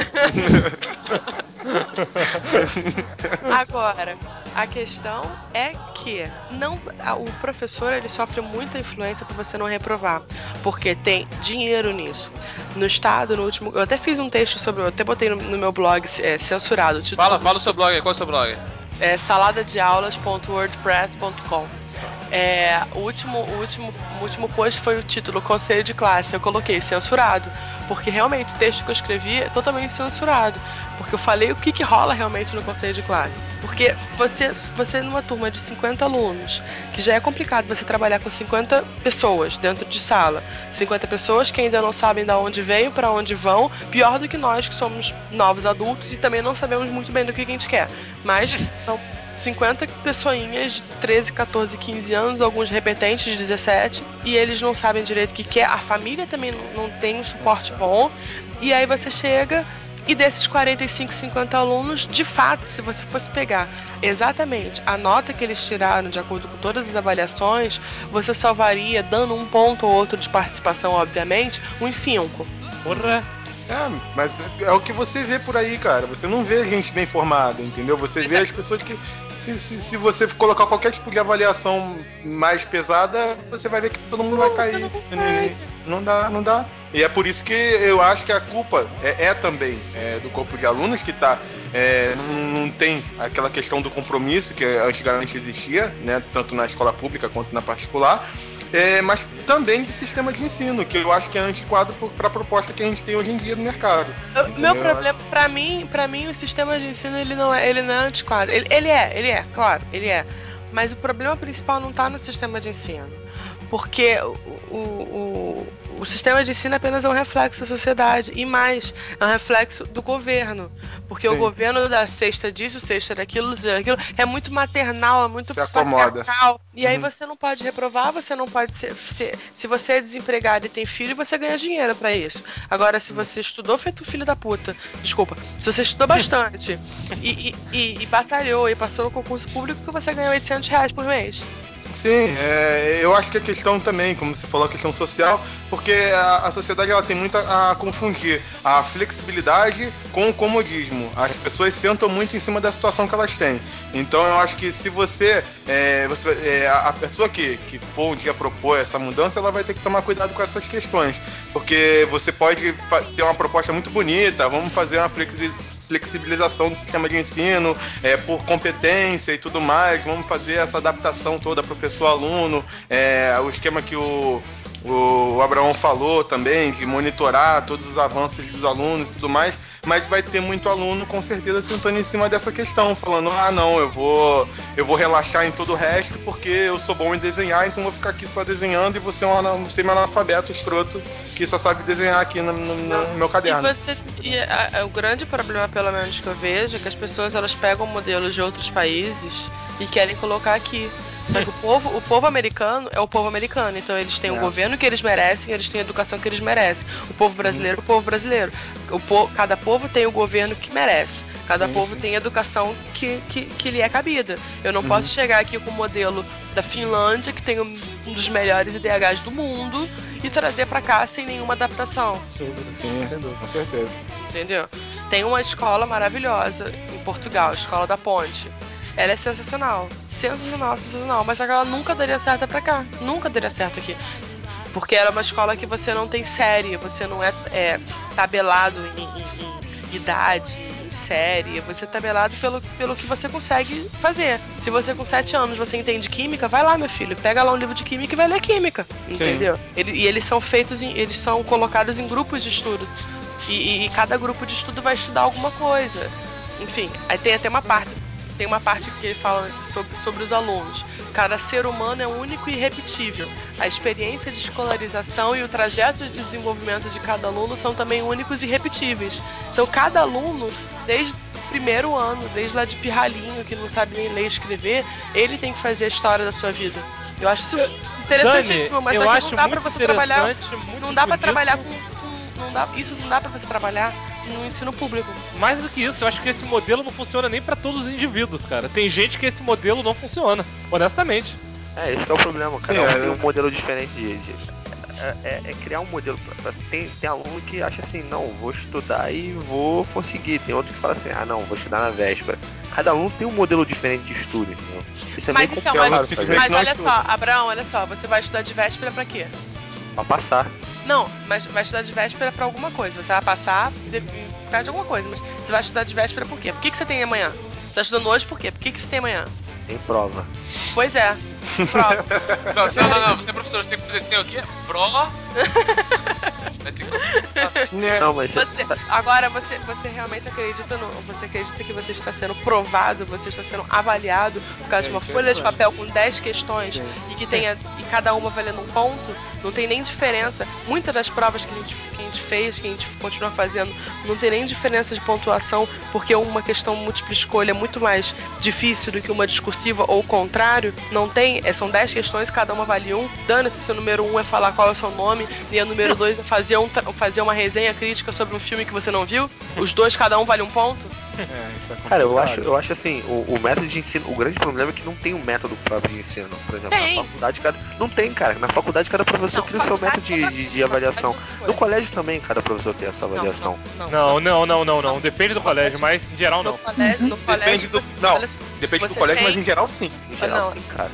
Agora, a questão é que o professor ele sofre muita influência para você não reprovar, porque tem dinheiro nisso. No estado, no último, eu até fiz um texto sobre, eu até botei no meu blog censurado. Fala o seu blog, qual é o seu blog? Saladadeaulas.wordpress.com. O último post foi o título Conselho de Classe. Eu coloquei censurado, porque realmente o texto que eu escrevi é totalmente censurado, porque eu falei o que rola realmente no Conselho de Classe. Porque você numa turma de 50 alunos, que já é complicado você trabalhar com 50 pessoas dentro de sala, 50 pessoas que ainda não sabem de onde veio, para onde vão, pior do que nós que somos novos adultos e também não sabemos muito bem do que a gente quer, mas são 50 pessoinhas de 13, 14, 15 anos, alguns repetentes de 17, e eles não sabem direito o que quer, a família também não tem um suporte bom, e aí você chega, e desses 45, 50 alunos, de fato, se você fosse pegar exatamente a nota que eles tiraram de acordo com todas as avaliações, você salvaria, dando um ponto ou outro de participação, obviamente, uns 5. Porra! Mas é o que você vê por aí, cara. Você não vê gente bem formada, entendeu? Você vê as pessoas que... Se você colocar qualquer tipo de avaliação mais pesada, você vai ver que todo mundo vai cair. Não dá. E é por isso que eu acho que a culpa também do corpo de alunos que não tem aquela questão do compromisso que antigamente existia, né? Tanto na escola pública quanto na particular. Mas também do sistema de ensino, que eu acho que é antiquado para a proposta que a gente tem hoje em dia no mercado. Meu problema, pra mim, o sistema de ensino ele não é antiquado. Ele é, claro, ele é. Mas o problema principal não está no sistema de ensino. Porque o sistema de ensino apenas é um reflexo da sociedade. E mais, é um reflexo do governo. Porque Sim. O governo dá cesta disso, cesta daquilo, é muito maternal, é muito patriarcal. E aí você não pode reprovar, você não pode se você é desempregado e tem filho, você ganha dinheiro pra isso. Agora, se você estudou feito filho da puta, desculpa, se você estudou bastante e batalhou e passou no concurso público, que você ganha R$800 por mês. Sim, eu acho que a questão também, como você falou, a questão social, porque a sociedade ela tem muito a confundir a flexibilidade com o comodismo. As pessoas sentam muito em cima da situação que elas têm. Então eu acho que se a pessoa que for um dia propor essa mudança, ela vai ter que tomar cuidado com essas questões. Porque você pode ter uma proposta muito bonita, vamos fazer uma flexibilização do sistema de ensino por competência e tudo mais, vamos fazer essa adaptação toda professor-aluno, o esquema que o Abraão falou também, de monitorar todos os avanços dos alunos e tudo mais, mas vai ter muito aluno com certeza sentando em cima dessa questão, falando, não, eu vou relaxar em todo o resto porque eu sou bom em desenhar, então vou ficar aqui só desenhando e vou ser um semi-analfabeto escroto que só sabe desenhar aqui no meu caderno. O grande problema, pelo menos que eu vejo, é que as pessoas elas pegam modelos de outros países e querem colocar aqui. Só que o povo americano é o povo americano, então eles têm o governo que eles merecem, eles têm a educação que eles merecem. O povo brasileiro é o povo brasileiro. Cada povo tem o governo que merece. Cada povo tem a educação que lhe é cabida. Eu não posso chegar aqui com o modelo da Finlândia, que tem um dos melhores IDHs do mundo, e trazer pra cá sem nenhuma adaptação. Sim, com certeza. Entendeu? Tem uma escola maravilhosa em Portugal, a Escola da Ponte. Ela é sensacional, mas só que ela nunca daria certo pra cá, nunca daria certo aqui. Porque ela é uma escola que você não tem série, você não é tabelado em idade, em série, você é tabelado pelo que você consegue fazer. Se você com 7 anos você entende química, vai lá, meu filho, pega lá um livro de química e vai ler química, entendeu? Eles são eles são colocados em grupos de estudo, e cada grupo de estudo vai estudar alguma coisa. Enfim, aí tem até uma parte que ele fala sobre os alunos. Cada ser humano é único e irrepetível. A experiência de escolarização e o trajeto de desenvolvimento de cada aluno são também únicos e irrepetíveis. Então, cada aluno, desde o primeiro ano, desde lá de pirralhinho, que não sabe nem ler e escrever, ele tem que fazer a história da sua vida. Eu acho isso interessantíssimo, mas só que não dá pra você trabalhar. Não dá pra trabalhar isso não dá pra você trabalhar no ensino público. Mais do que isso, eu acho que esse modelo não funciona nem pra todos os indivíduos, cara. Tem gente que esse modelo não funciona, honestamente. Esse que é o problema, cara. Tem um modelo diferente criar um modelo tem aluno que acha assim, não, vou estudar e vou conseguir. Tem outro que fala assim, não, vou estudar na véspera. Cada aluno tem um modelo diferente de estudo, entendeu? Isso é meio complicado. Mas olha só, Abraão, olha só, você vai estudar de véspera pra quê? Pra passar. Não, mas vai estudar de véspera pra alguma coisa. Você vai passar por causa de alguma coisa, mas você vai estudar de véspera por quê? Por que você tem amanhã? Você tá estudando hoje por quê? Por que você tem amanhã? Tem prova. Pois é. Prova. Não, você é professor, você tem o quê? Não, mas Agora, você realmente acredita você acredita que você está sendo provado, você está sendo avaliado por causa de uma folha de papel com 10 questões e cada uma valendo um ponto? Não tem nem diferença. Muitas das provas que a gente fez, que a gente continua fazendo, não tem nem diferença de pontuação, porque uma questão múltipla escolha é muito mais difícil do que uma discursiva, ou o contrário. Não tem, são 10 questões, cada uma vale um. Dane-se se o número 1 é falar qual é o seu nome, e o número 2 é fazer uma resenha crítica sobre um filme que você não viu. Os dois, cada um vale um ponto. Cara, eu acho assim, o método de ensino, o grande problema é que não tem um método próprio de ensino. Por exemplo, na faculdade, não tem, cara. Na faculdade, cada professor cria o seu método de avaliação. No colégio também, cada professor tem essa avaliação. Não. Depende do colégio, mas em geral não. No colégio, Depende do colégio, mas em geral sim. Em geral, sim, cara.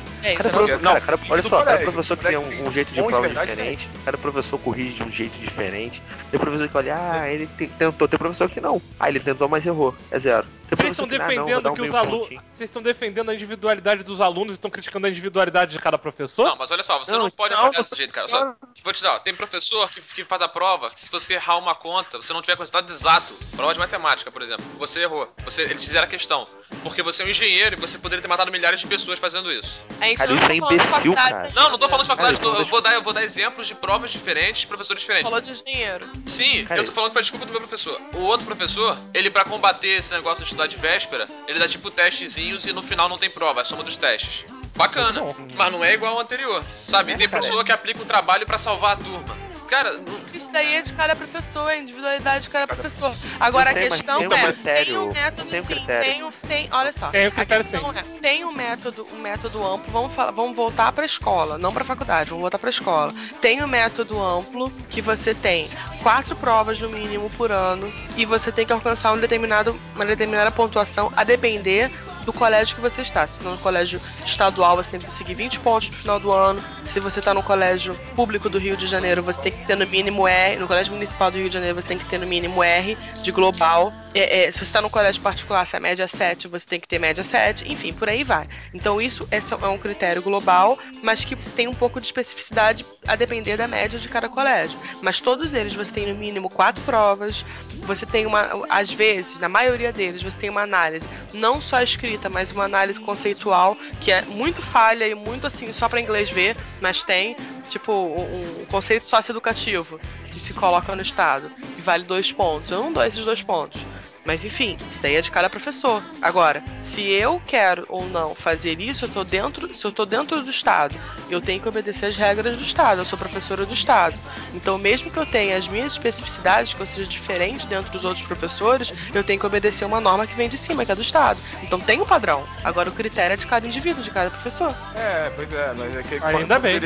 Olha só, cada professor cria um jeito de prova diferente, cada professor corrige de um jeito diferente. Tem professor que olha, ele tentou, tem professor que não. Ele tentou, mas errou. É 0. Vocês estão defendendo que os alunos. Vocês estão defendendo a individualidade dos alunos e estão criticando a individualidade de cada professor? Não, mas olha só, você não pode avaliar desse jeito, cara. Vou te dar, tem professor que faz a prova, que se você errar uma conta, você não tiver com o resultado exato, prova de matemática, por exemplo, você errou, eles fizeram a questão, porque você é um engenheiro e você poderia ter matado milhares de pessoas fazendo isso. Cara, isso é imbecil, cara. Não tô falando de faculdade, eu vou dar exemplos de provas diferentes, professores diferentes. Falou de engenheiro. Sim, cara, eu tô falando que foi desculpa do meu professor. O outro professor, ele pra combater esse negócio de estudar de véspera, ele dá tipo testezinhos e no final não tem prova, é soma dos testes. Bacana, mas não é igual ao anterior, sabe? Tem pessoa que aplica o trabalho pra salvar a turma. Cara, isso daí é de cada professor, é individualidade de cada professor. Agora a questão tem um método sim, olha só. Tem um critério sim. Tem um método amplo, vamos voltar pra escola, não pra faculdade, vamos voltar pra escola. Tem um método amplo que você tem 4 provas no mínimo por ano e você tem que alcançar uma determinada pontuação a depender do colégio que você está. Se está no colégio estadual, você tem que conseguir 20 pontos no final do ano. Se você está no colégio público do Rio de Janeiro, você tem que ter no mínimo R. No colégio municipal do Rio de Janeiro, você tem que ter no mínimo R de global. Se você está no colégio particular, se a média é 7, você tem que ter média 7. Enfim, por aí vai. Então isso é um critério global, mas que tem um pouco de especificidade a depender da média de cada colégio. Mas todos eles, você tem no mínimo 4 provas. Você tem às vezes, na maioria deles, você tem uma análise não só escrita, mas uma análise conceitual, que é muito falha e muito assim, só para inglês ver, mas tem, tipo, um conceito socioeducativo que se coloca no estado e vale 2 pontos. Eu não dou esses 2 pontos. Mas enfim, isso daí é de cada professor. Agora, se eu quero ou não fazer isso, se eu tô dentro do Estado, eu tenho que obedecer as regras do Estado, eu sou professora do Estado. Então, mesmo que eu tenha as minhas especificidades, que eu seja diferente dentro dos outros professores, eu tenho que obedecer uma norma que vem de cima, que é do Estado. Então tem um padrão. Agora o critério é de cada indivíduo, de cada professor. Pois é, mas é que ainda bem.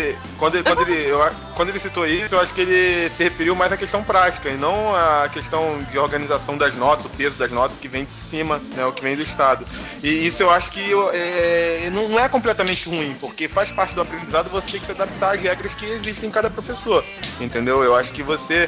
Quando ele citou isso, eu acho que ele se referiu mais à questão prática e não à questão de organização das notas, o peso das notas que vem de cima, né, o que vem do Estado. E isso eu acho que não é completamente ruim, porque faz parte do aprendizado você tem que se adaptar às regras que existem em cada professor, entendeu? Eu acho que você,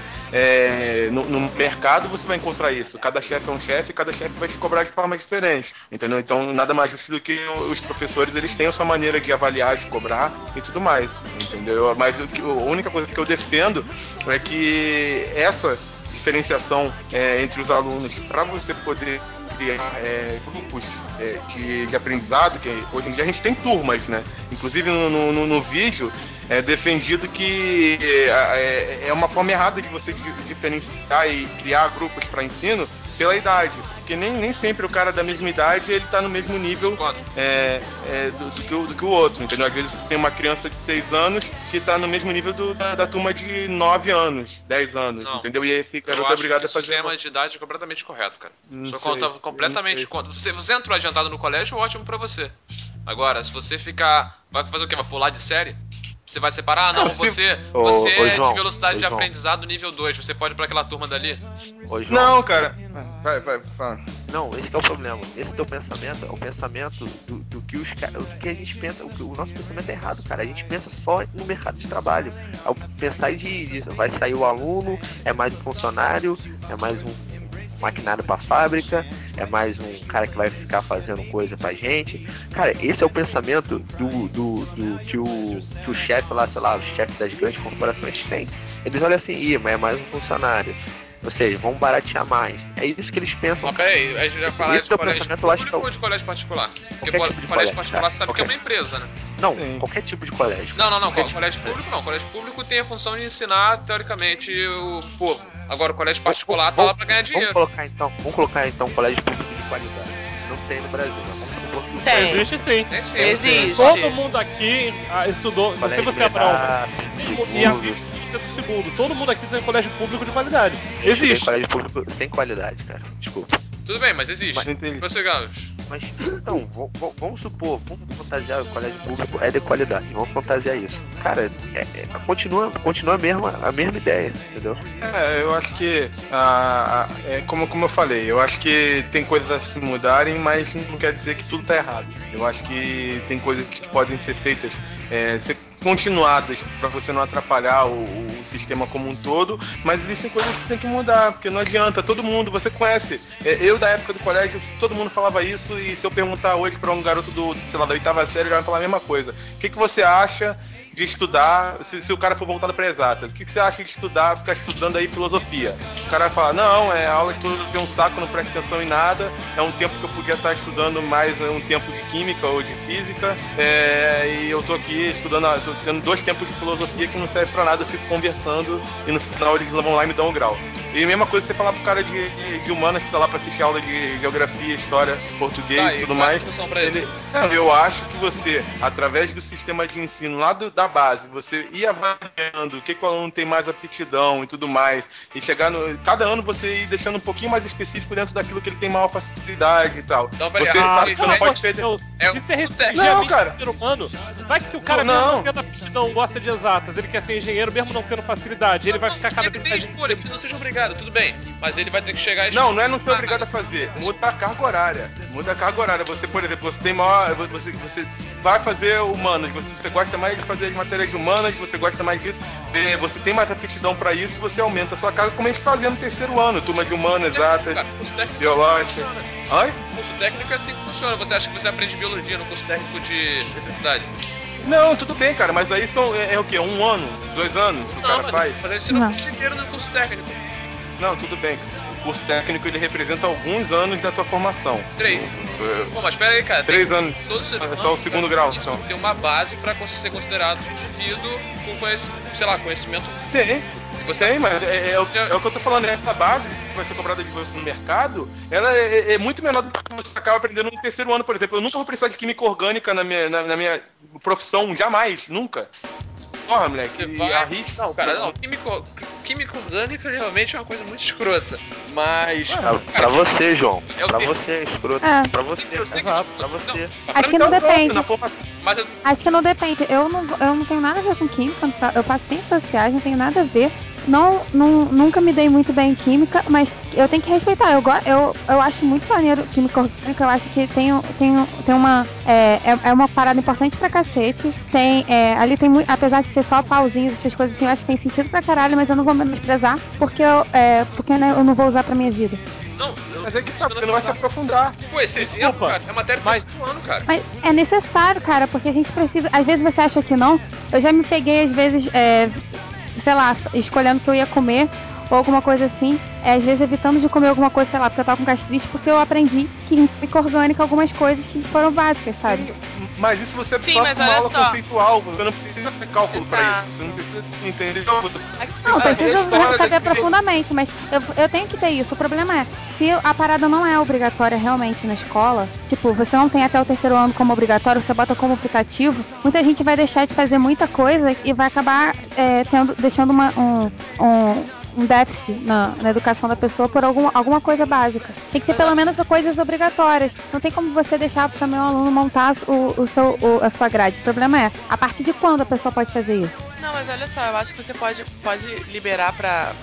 no mercado, você vai encontrar isso. Cada chefe é um chefe, cada chefe vai te cobrar de forma diferente, entendeu? Então, nada mais justo do que os professores, eles têm a sua maneira de avaliar, de cobrar e tudo mais, entendeu? Mas a única coisa que eu defendo é que essa diferenciação entre os alunos, para você poder criar grupos de aprendizado, que hoje em dia a gente tem turmas, né? Inclusive no vídeo é defendido que é uma forma errada de você diferenciar e criar grupos para ensino pela idade, porque nem sempre o cara da mesma idade ele tá no mesmo nível do que o outro, entendeu? Às vezes você tem uma criança de 6 anos que tá no mesmo nível da turma de 9 anos, 10 anos, não, entendeu? E aí fica obrigado a fazer. O sistema de idade é completamente correto, cara. Só conta completamente contra. Você entrou adiantado no colégio, ótimo pra você. Agora, se você vai fazer o quê? Vai pular de série? Você vai separar? Não, você é de velocidade de aprendizado nível 2. Você pode ir pra aquela turma dali? Não, cara. Vai, fala. Não, esse que é o problema. Esse teu pensamento é o pensamento do que a gente pensa. O nosso pensamento é errado, cara. A gente pensa só no mercado de trabalho. Ao pensar vai sair o aluno, é mais um funcionário, é mais um maquinário pra fábrica, é mais um cara que vai ficar fazendo coisa pra gente. Cara, esse é o pensamento que o chefe lá, sei lá, o chefe das grandes corporações tem. Eles olham assim, mas é mais um funcionário. Ou seja, vão baratear mais. É isso que eles pensam. Mas peraí, a gente vai falar de colégio público ou de colégio particular? Porque tipo de colégio particular você sabe que é uma empresa, né? Não, qualquer tipo de colégio. Não. Colégio público não. Colégio público tem a função de ensinar, teoricamente, o povo. Agora, o colégio particular tá lá pra ganhar dinheiro. Vamos colocar então colégio público de qualidade. Não tem no Brasil, mas vamos supor que Tem. Existe sim. Tem sim. Existe. Todo mundo aqui estudou. Não sei colégio você, Abraão. E a segundo. do segundo. Todo mundo aqui tem colégio público de qualidade. Tem Existe. colégio público sem qualidade, cara. Desculpa. Tudo bem, mas existe. Mas entendi. Prossigamos. Mas então, vamos supor, vamos fantasiar o colégio público é de qualidade, vamos fantasiar isso. Cara, continua a mesma ideia, entendeu? Eu acho que, como eu falei, eu acho que tem coisas a se mudarem, mas não quer dizer que tudo tá errado. Eu acho que tem coisas que podem ser feitas, ser continuadas para você não atrapalhar o sistema como um todo, mas existem coisas que tem que mudar, porque não adianta, todo mundo, você conhece, eu da época do colégio, todo mundo falava isso, e se eu perguntar hoje para um garoto da 8ª série, ele vai falar a mesma coisa. O que você acha de estudar, se o cara for voltado para exatas, o que você acha de estudar, ficar estudando aí filosofia? O cara fala, não, a aula de filosofia é um saco, não presta atenção em nada, é um tempo que eu podia estar estudando mais um tempo de química ou de física, e eu tô aqui estudando, tô tendo 2 tempos de filosofia que não serve pra nada, eu fico conversando e no final eles vão lá e me dão um grau. E a mesma coisa você falar pro cara de humanas que tá lá pra assistir aula de geografia, história, português e tudo mais. Eu acho que você, através do sistema de ensino lá da base, você ir avaliando o que o aluno tem mais aptidão e tudo mais, e chegar cada ano você ir deixando um pouquinho mais específico dentro daquilo que ele tem maior facilidade e tal. Então, peraí, você sabe que você não pode perder. Isso é restringir Não, a mente cara. do ser humano. Vai que o cara mesmo não tendo aptidão, gosta de exatas, ele quer ser engenheiro mesmo não tendo facilidade, ele vai ficar cada vez mais... Ele tem escolha, que não seja obrigado, tudo bem, mas ele vai ter que chegar e... Não é não ser obrigado a fazer, muda a carga horária. Você, por exemplo, você tem maior... Você vai fazer humanas, você gosta mais de fazer as matérias humanas, você gosta mais disso, você tem mais aptidão pra isso, você aumenta a sua carga, como a gente fazia no 3º ano, turma de humanas, exatas, biológica. Curso técnico é assim que funciona. Você acha que você aprende biologia no curso técnico de eletricidade? Não, tudo bem, cara, mas aí é o quê? 1 ano? 2 anos que o cara faz? Mas esse não é inteiro no curso técnico. Não, tudo bem. O curso técnico, ele representa alguns anos da tua formação. 3. Bom, mas pera aí, cara. 3 anos. É só o 2º grau. Então. Tem uma base pra ser considerado um indivíduo com conhecimento. Tem, mas é o que eu tô falando, essa base que vai ser cobrada de você no mercado, ela é muito menor do que você acaba aprendendo no 3º ano, por exemplo. Eu nunca vou precisar de química orgânica na minha profissão, jamais, nunca. Porra, moleque, Não, cara, não, química orgânica realmente é uma coisa muito escrota, mas... Pra você, João, pra você, escroto, pra você, exato, pra você. Acho que não depende. Mas Acho que não depende. Eu não tenho nada a ver com química. Eu faço ciências sociais, não tenho nada a ver. Nunca me dei muito bem em química, mas eu tenho que respeitar. Eu acho muito maneiro química orgânica. Eu acho que tem uma uma parada importante pra cacete. Ali tem muito, apesar de ser só pauzinhos, essas coisas assim, eu acho que tem sentido pra caralho, mas eu não vou menosprezar porque eu não vou usar pra minha vida. Não, mas é que você não vai se aprofundar. Tipo, esse exemplo, cara, é matéria do 3º ano, cara. Mas é necessário, cara, porque a gente precisa. Às vezes você acha que não. Eu já me peguei, às vezes, sei lá, escolhendo o que eu ia comer ou alguma coisa assim, às vezes evitando de comer alguma coisa, sei lá, porque eu tava com gastrite, porque eu aprendi química orgânica algumas coisas que foram básicas, sabe? Sim, mas isso você absorve uma aula conceitual, você não precisa ter cálculo pra isso, você não precisa entender. Não, precisa saber profundamente, mas eu tenho que ter isso. O problema é, se a parada não é obrigatória realmente na escola, tipo, você não tem até o 3º ano como obrigatório, você bota como optativo, muita gente vai deixar de fazer muita coisa e vai acabar deixando um déficit na educação da pessoa por alguma coisa básica. Tem que ter pelo menos coisas obrigatórias. Não tem como você deixar também o aluno montar a sua grade. O problema é, a partir de quando a pessoa pode fazer isso? Não, mas olha só, eu acho que você pode liberar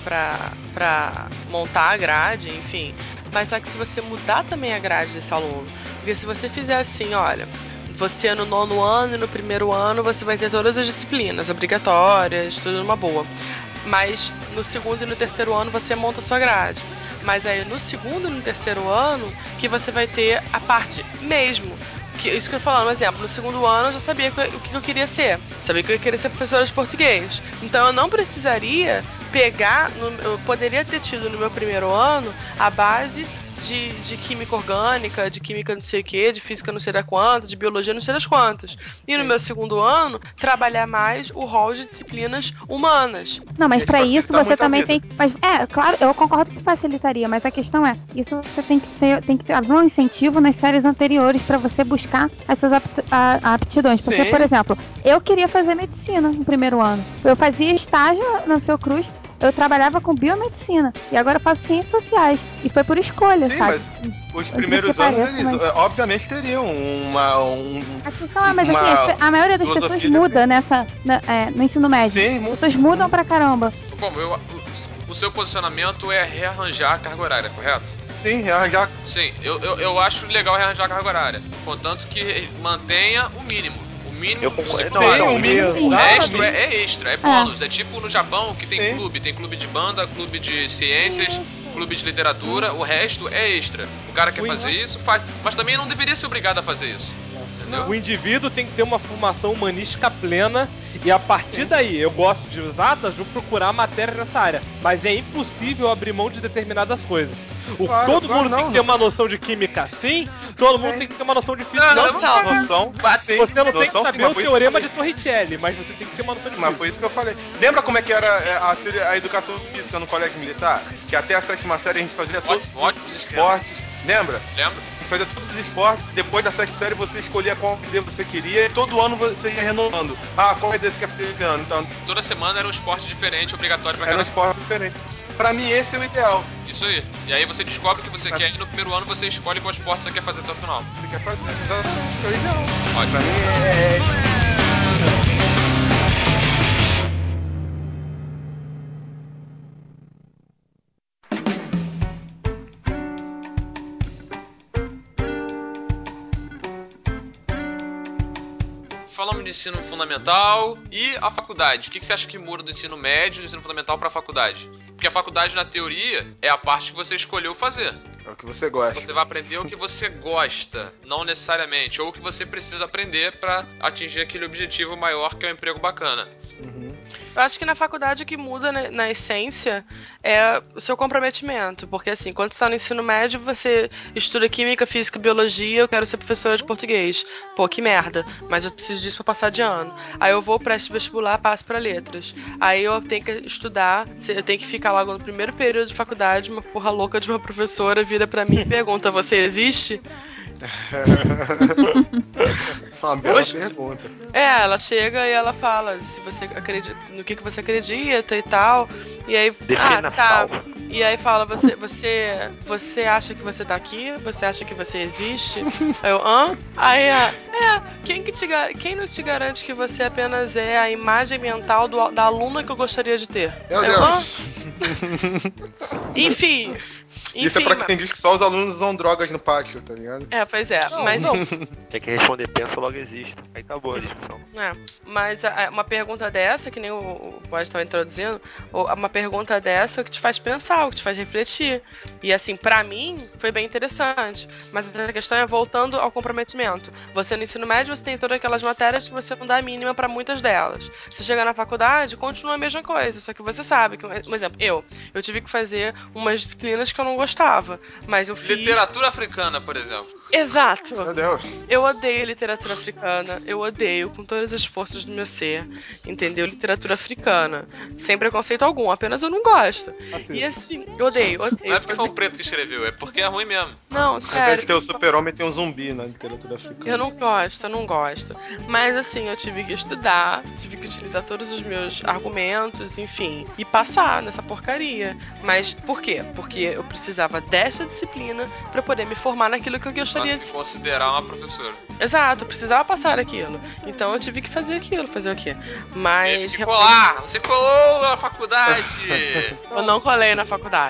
pra montar a grade, enfim. Mas só que se você mudar também a grade desse aluno, porque se você fizer assim, olha, você no 9º ano e no 1º ano você vai ter todas as disciplinas obrigatórias, tudo numa boa. Mas no 2º e no 3º ano você monta a sua grade. Mas aí no segundo e no terceiro ano que você vai ter a parte mesmo. Isso que eu tô falando, um exemplo, no segundo ano eu já sabia o que eu queria ser. Sabia que eu queria ser professora de português. Então eu não precisaria eu poderia ter tido no meu primeiro ano a base de química orgânica, de química não sei o que, de física não sei da quanta, de biologia não sei das quantas. E no meu segundo ano, trabalhar mais o rol de disciplinas humanas. Não, mas pra facilita isso você muito a também vida. tem. Mas claro, eu concordo que facilitaria, mas a questão é, isso você tem que haver um incentivo nas séries anteriores pra você buscar essas aptidões. Porque, Sim. por exemplo, eu queria fazer medicina no primeiro ano. Eu fazia estágio na Fiocruz. Eu trabalhava com biomedicina e agora eu faço ciências sociais. E foi por escolha, Sim, sabe? mas os primeiros anos eles obviamente teriam A questão é, mas assim, a maioria das pessoas muda no ensino médio. Sim, as pessoas mudam pra caramba. Bom, o seu posicionamento é rearranjar a carga horária, correto? Sim, já. Sim, eu acho legal rearranjar a carga horária, contanto que mantenha o mínimo. O mínimo Eu do concordo. segundo Não, ano. o mínimo. O resto é extra, é bônus. É tipo no Japão que tem Sim. clube. Tem clube de banda, clube de ciências, clube de literatura. O resto é extra. O cara quer fazer isso, faz. Mas também não deveria ser obrigado a fazer isso. Entendeu? O indivíduo tem que ter uma formação humanística plena e a partir daí, eu gosto de exatas, vou procurar matéria nessa área. Mas é impossível abrir mão de determinadas coisas. Todo mundo tem que ter uma noção de química sim, todo mundo tem que ter uma noção de física. Noção. Você não tem que Noção, saber mas o foi teorema isso de Torricelli, mas você tem que ter uma noção de Mas física. foi isso que eu falei. Lembra como é que era a educação física no colégio militar? Que até a sétima série a gente fazia todos os esportes. Lembra? Lembro. A gente fazia todos os esportes. Depois da sétima série você escolhia qual ID você queria. E todo ano você ia renovando. Qual ID você quer fazer esse ano? Então, Toda semana era um esporte diferente, obrigatório pra era um cada esporte diferente. Pra mim esse é o ideal. Isso aí. E aí você descobre o que você quer e no primeiro ano você escolhe qual esporte você quer fazer até o final. Você quer fazer? Exatamente, é o ideal. Ótimo. Pra mim Falamos de ensino fundamental e a faculdade. O que você acha que muda do ensino médio, do ensino fundamental pra faculdade? Porque a faculdade, na teoria, é a parte que você escolheu fazer. é o que você gosta. Você vai aprender o que você gosta, não necessariamente, ou o que você precisa aprender pra atingir aquele objetivo maior que é um emprego bacana. Eu acho que na faculdade o que muda na essência é o seu comprometimento. Porque assim, quando você tá no ensino médio, você estuda química, física, biologia, eu quero ser professora de português. Pô, que merda, mas eu preciso disso pra passar de ano. Aí eu vou para vestibular, passo pra letras. Aí eu tenho que estudar, eu tenho que ficar logo no primeiro período de faculdade, uma porra louca de uma professora vira pra mim e pergunta, você existe? Uma bela pergunta. Ela chega e ela fala se você acredita, no que você acredita e tal. E aí, Defina tá. sal. E aí fala, você acha que você tá aqui? Você acha que você existe? Aí eu, hã? Aí, quem não te garante que você apenas é a imagem mental da aluna que eu gostaria de ter? Meu Aí Deus. eu, hã? Enfim. Isso é pra quem diz que só os alunos usam drogas no pátio, tá ligado? Pois é. Mas Tem que responder, penso, logo existo. Aí tá boa a discussão. Mas uma pergunta dessa, que nem o Pode estava introduzindo, uma pergunta dessa é o que te faz pensar, o que te faz refletir. E assim, pra mim, foi bem interessante. Mas a questão é voltando ao comprometimento. Você no ensino médio, você tem todas aquelas matérias que você não dá a mínima pra muitas delas. Você chega na faculdade, continua a mesma coisa, só que você sabe que, um exemplo, eu tive que fazer umas disciplinas que eu não gostava, mas eu fiz... Literatura africana, por exemplo. Exato! Meu Deus. Eu odeio literatura africana, eu odeio com todas as forças do meu ser, entendeu? Literatura africana, sem preconceito algum, apenas eu não gosto. E assim, eu odeio. Não é porque foi um preto que escreveu, é porque é ruim mesmo. Não, Ao invés sério. de ter o super-homem, tem um zumbi na literatura africana. Eu não gosto. Mas assim, eu tive que estudar, tive que utilizar todos os meus argumentos, enfim, e passar nessa porcaria. Mas por quê? Porque eu precisava desta disciplina pra poder me formar naquilo que eu gostaria Pra de se ser. considerar uma professora. Exato, eu precisava passar aquilo. Então eu tive que fazer aquilo, fazer o quê? Mas Teve que colar! Você colou na faculdade! eu não colei na faculdade.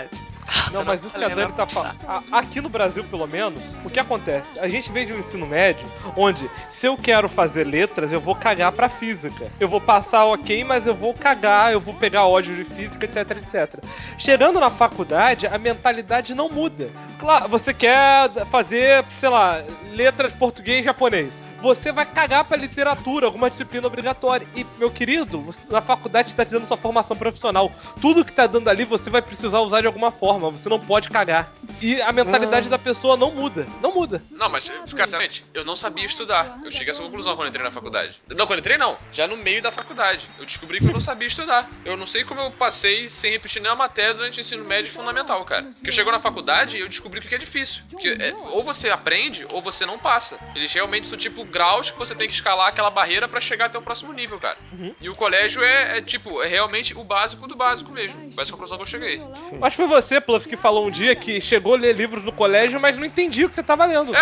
Não, mas isso que a Dani tá falando. Aqui no Brasil, pelo menos, o que acontece? A gente vem de um ensino médio onde, se eu quero fazer letras, eu vou cagar pra física. Eu vou passar ok, mas eu vou cagar, eu vou pegar ódio de física, etc, etc. Chegando na faculdade, a mentalidade não muda. Claro, você quer fazer, sei lá, letras português e japonês. Você vai cagar pra literatura, alguma disciplina obrigatória. E, meu querido, na faculdade está te dando sua formação profissional. Tudo que tá dando ali, você vai precisar usar de alguma forma. Você não pode cagar. E a mentalidade da pessoa não muda. Não muda. Não, mas, sinceramente, eu não sabia estudar. Eu cheguei a essa conclusão quando entrei na faculdade. Não, quando entrei não. Já no meio da faculdade. Eu descobri que eu não sabia estudar. Eu não sei como eu passei sem repetir nenhuma matéria durante o ensino médio fundamental, cara. Porque chegou na faculdade e eu descobri que é difícil. Que ou você aprende, ou você não passa. Eles realmente são tipo graus que você tem que escalar aquela barreira pra chegar até o próximo nível, cara. E o colégio é realmente o básico do básico mesmo. Essa é a conclusão que eu cheguei. Acho que foi você, Pluff, que falou um dia que chegou a ler livros no colégio, mas não entendia o que você tava lendo.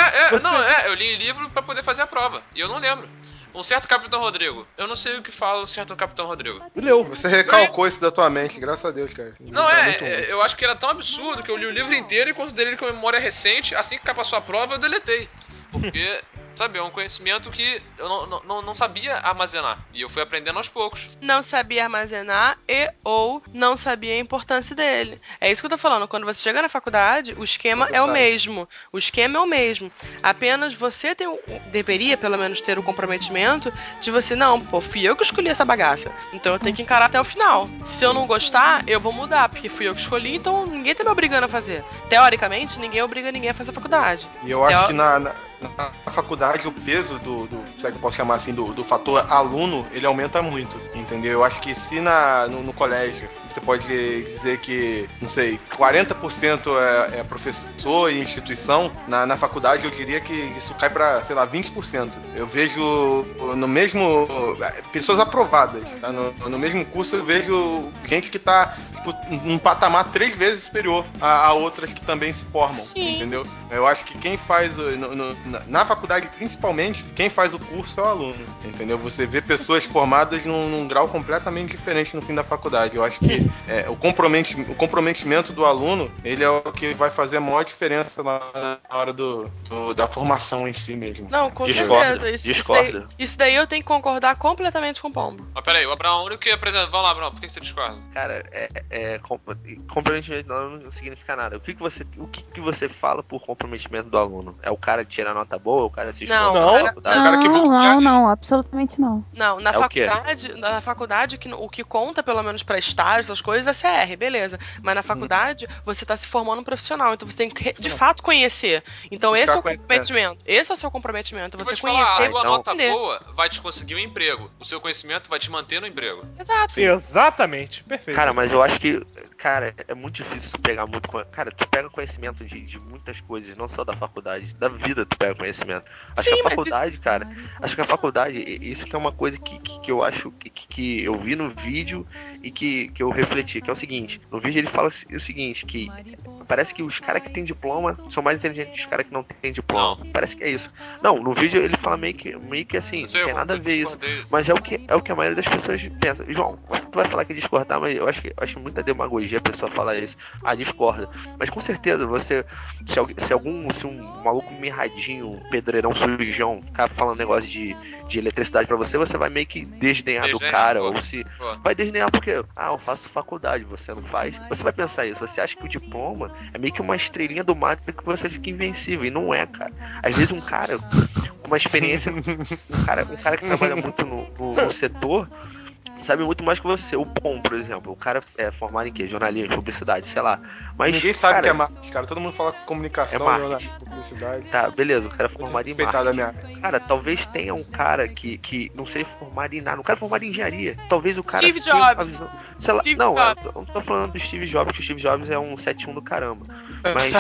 Eu li livro pra poder fazer a prova. E eu não lembro. Um certo Capitão Rodrigo. Eu não sei o que fala o certo Capitão Rodrigo. Leu. Você recalcou isso da tua mente, graças a Deus, cara. Não, eu acho que era tão absurdo que eu li o livro inteiro e considerei ele como memória recente. Assim que passou a prova, eu deletei. Porque, sabe, é um conhecimento que eu não sabia armazenar. E eu fui aprendendo aos poucos. Não sabia armazenar ou não sabia a importância dele. É isso que eu tô falando. Quando você chega na faculdade, o esquema é o mesmo. O esquema é o mesmo. Apenas você deveria, pelo menos, ter o comprometimento de você, não, pô, fui eu que escolhi essa bagaça. Então eu tenho que encarar até o final. Se eu não gostar, eu vou mudar, porque fui eu que escolhi, então ninguém tá me obrigando a fazer. Teoricamente, ninguém obriga ninguém a fazer a faculdade. E eu acho que na faculdade o peso se é que eu posso chamar assim, do fator aluno, ele aumenta muito, entendeu? Eu acho que se no colégio você pode dizer que, não sei, 40% é professor e instituição, na faculdade eu diria que isso cai pra, sei lá, 20%. Eu vejo no mesmo... pessoas aprovadas, tá? No mesmo curso eu vejo gente que tá, tipo, num patamar 3 vezes superior a outras que também se formam, entendeu? Eu acho que quem faz... Na faculdade, principalmente, quem faz o curso é o aluno, entendeu? Você vê pessoas formadas num grau completamente diferente no fim da faculdade. Eu acho que o comprometimento do aluno, ele é o que vai fazer a maior diferença na hora da formação em si mesmo. Não, com certeza. Isso daí eu tenho que concordar completamente com o Pombo. Mas peraí, o Abraão, o único que apresenta... Vamos lá, Abraão, por que você discorda? Cara, comprometimento do aluno não significa nada. O que você fala por comprometimento do aluno? É o cara que tira nota boa? O cara se esforça na faculdade? Não, absolutamente não. Não, na faculdade o que conta, pelo menos pra estágio, essas coisas, é CR, beleza. Mas na faculdade, você tá se formando um profissional, então você tem que, de fato, conhecer. Então esse é o comprometimento. Esse é o seu comprometimento. Você conhecer a nota boa vai te conseguir um emprego. O seu conhecimento vai te manter no emprego. Exato. Exatamente. Perfeito. Cara, mas eu acho que, cara, é muito difícil tu pegar muito... Cara, tu pega conhecimento de muitas coisas, não só da faculdade, da vida tu pega conhecimento. Acho que a faculdade, cara, isso que é uma coisa que eu acho que eu vi no vídeo e que eu refleti, que é o seguinte, no vídeo ele fala o seguinte, que parece que os caras que têm diploma são mais inteligentes que os caras que não têm diploma. Parece que é isso. Não, no vídeo ele fala meio que assim, não tem nada a ver isso, mas é o que a maioria das pessoas pensa. João, tu vai falar que discordar, mas eu acho muita demagogia a pessoa falar isso. Discorda. Mas com certeza, se um maluco mirradinho, um pedreirão sujão, ficar falando negócio de eletricidade pra você vai meio que desdenhar do cara, ou se vai desdenhar porque, eu faço faculdade, você não faz. Você vai pensar isso, você acha que o diploma é meio que uma estrelinha do mar que você fica invencível, e não é, cara. Às vezes um cara com uma experiência, um cara que trabalha muito no setor, sabe muito mais que você. O Pom, por exemplo, o cara é formado em quê? Jornalismo, publicidade, sei lá. Mas ninguém sabe o que é marketing, cara. Todo mundo fala comunicação, marketing, publicidade. Tá, beleza, o cara é formado em marketing. Cara, talvez tenha um cara que não seja formado em nada. Um cara formado em engenharia. Talvez o cara... Steve Jobs. Sei lá, eu não tô falando do Steve Jobs, que o Steve Jobs é um 7-1 do caramba. Mas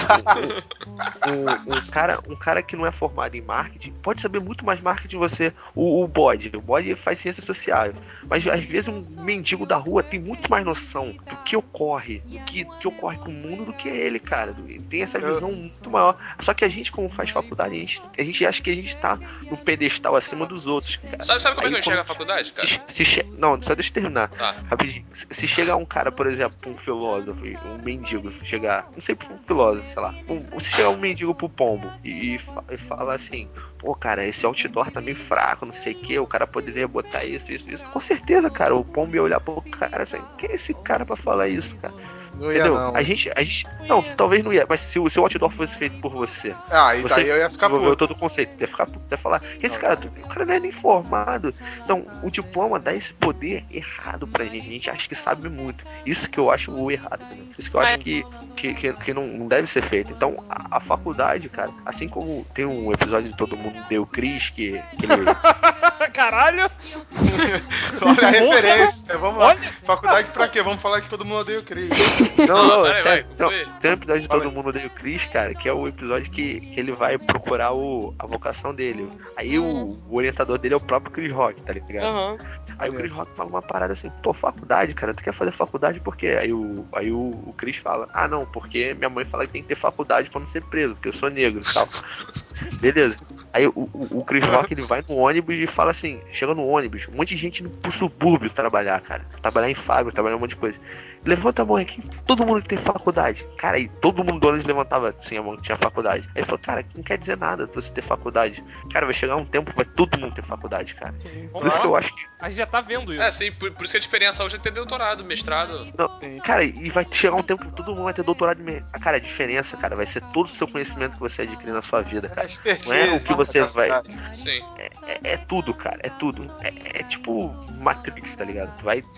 um cara que não é formado em marketing pode saber muito mais marketing que você. O bode faz ciência social. Mas às vezes um mendigo da rua tem muito mais noção do que ocorre com o mundo do que ele, cara. Ele tem essa visão muito maior. Só que a gente, como faz faculdade, a gente acha que a gente tá no pedestal acima dos outros, cara. Sabe como é que eu enxergo a faculdade, cara? Não, só deixa eu terminar. Tá. Rapidinho. Se chegar um cara, por exemplo, um filósofo, um mendigo, não sei, um filósofo, sei lá. Se chegar um mendigo pro pombo e falar assim, pô, cara, esse outdoor tá meio fraco, não sei o que, o cara poderia botar isso. Com certeza, cara, o pombo ia olhar pro cara assim, quem é esse cara pra falar isso, cara? Não ia, entendeu? não. A gente. Não, talvez não ia, mas se o outdoor fosse feito por você. E daí eu ia ficar desenvolveu puto. todo o conceito. Ia ficar puto, ia falar, esse cara, o cara não é nem formado. Então, o diploma dá esse poder errado pra gente. A gente acha que sabe muito. Isso que eu acho o errado, entendeu? Isso que eu acho que não deve ser feito. Então, a faculdade, cara, assim como tem um episódio de Todo Mundo Deu Cris, que ele. Caralho! Olha a referência. Vamos lá. Faculdade pra quê? Vamos falar de Todo Mundo Odeia o Cris. Não, vai. Então, tem um episódio de Todo Mundo Odeia o Chris, cara, que é o episódio que ele vai procurar a vocação dele. Aí o orientador dele é o próprio Chris Rock, tá ligado? Uhum. Aí o Chris Rock fala uma parada assim, pô, faculdade, cara, tu quer fazer faculdade por quê? Aí o Chris fala, não, porque minha mãe fala que tem que ter faculdade pra não ser preso, porque eu sou negro e tal. Beleza. Aí o Chris Rock, ele vai no ônibus e fala assim, chega no ônibus, um monte de gente indo pro subúrbio trabalhar, cara. Trabalhar em fábrica, trabalhar um monte de coisa. Levanta a mão aqui, todo mundo que tem faculdade. Cara, aí todo mundo do ônibus levantava assim a mão que tinha faculdade. Aí ele falou, cara, não quer dizer nada você ter faculdade. Cara, vai chegar um tempo que vai todo mundo ter faculdade, cara. Por isso que eu acho que... A gente já tá vendo isso. Sim, por isso que a diferença hoje é ter doutorado, mestrado. Não, cara, e vai chegar um tempo que todo mundo vai ter doutorado. Cara, a diferença, cara, vai ser todo o seu conhecimento que você adquire na sua vida, cara. Não é o que você vai... Sim. É tudo, cara, é tudo. É tipo Matrix, tá ligado? Tu vai...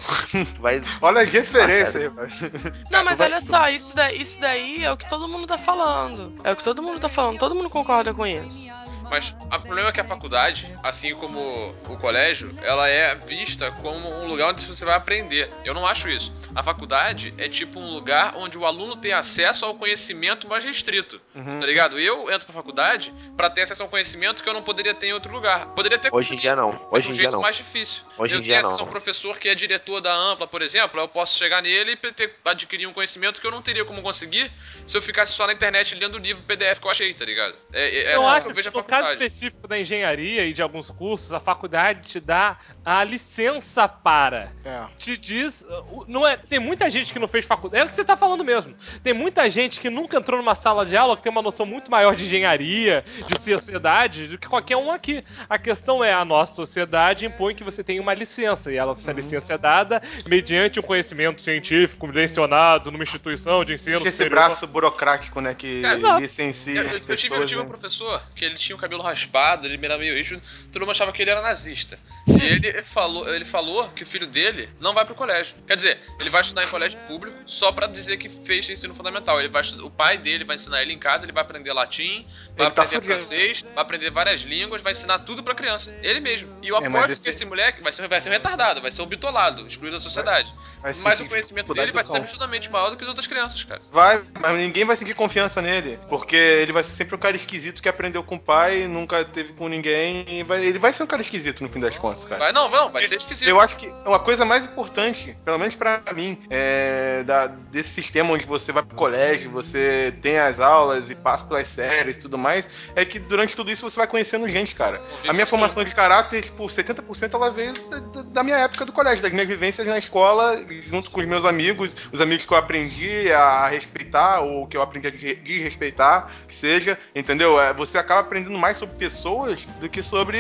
Olha as referências aí, Não, mas olha só, isso daí é o que todo mundo tá falando. É o que todo mundo tá falando, todo mundo concorda com isso. Mas o problema é que a faculdade, assim como o colégio, ela é vista como um lugar onde você vai aprender. Eu não acho isso. A faculdade é tipo um lugar onde o aluno tem acesso ao conhecimento mais restrito, tá ligado? Eu entro pra faculdade pra ter acesso ao conhecimento que eu não poderia ter em outro lugar. Poderia ter Hoje em dia não. Hoje em dia jeito não. mais difícil. Hoje em eu dia tenho não. acesso a um professor que é diretor da Ampla, por exemplo, eu posso chegar nele e adquirir um conhecimento que eu não teria como conseguir se eu ficasse só na internet lendo o livro PDF que eu achei, tá ligado? Eu assim acho que eu vejo a que no faculdade. caso específico da engenharia e de alguns cursos, a faculdade te dá a licença para. Te diz... Não é, tem muita gente que não fez faculdade. É o que você tá falando mesmo. Tem muita gente que nunca entrou numa sala de aula que tem uma noção muito maior de engenharia, de sociedade, do que qualquer um aqui. A questão é, a nossa sociedade impõe que você tenha uma licença. E essa licença é dada mediante um conhecimento científico mencionado numa instituição de ensino. Esse braço burocrático, né, que licencia as pessoas. Eu tive um professor que ele tinha o cabelo raspado, ele era meio eixo, todo mundo achava que ele era nazista. E ele falou que o filho dele não vai pro colégio. Quer dizer, ele vai estudar em colégio público só pra dizer que fez ensino fundamental. O pai dele vai ensinar ele em casa, ele vai aprender latim, vai aprender francês, vai aprender várias línguas, vai ensinar tudo pra criança. Ele mesmo. E eu aposto que esse moleque vai ser um retardado, vai ser um bitolado, excluído da sociedade. Mas o conhecimento dele vai ser absurdamente maior do que as outras crianças, cara. Mas ninguém vai sentir confiança nele, porque ele vai ser sempre um cara esquisito que aprendeu com o pai, nunca teve com ninguém, ele vai ser um cara esquisito no fim das contas, cara. Vai ser esquisito. Eu acho que uma coisa mais importante, pelo menos pra mim, desse sistema onde você vai pro colégio, você tem as aulas e passa pelas séries e tudo mais, é que durante tudo isso você vai conhecendo gente, cara. A minha formação de caráter, tipo, 70% ela veio da minha época do colégio, das minhas vivências na escola, junto com os meus amigos, os amigos que eu aprendi a respeitar, ou que eu aprendi a desrespeitar, que seja, entendeu? Você acaba aprendendo mais sobre pessoas do que sobre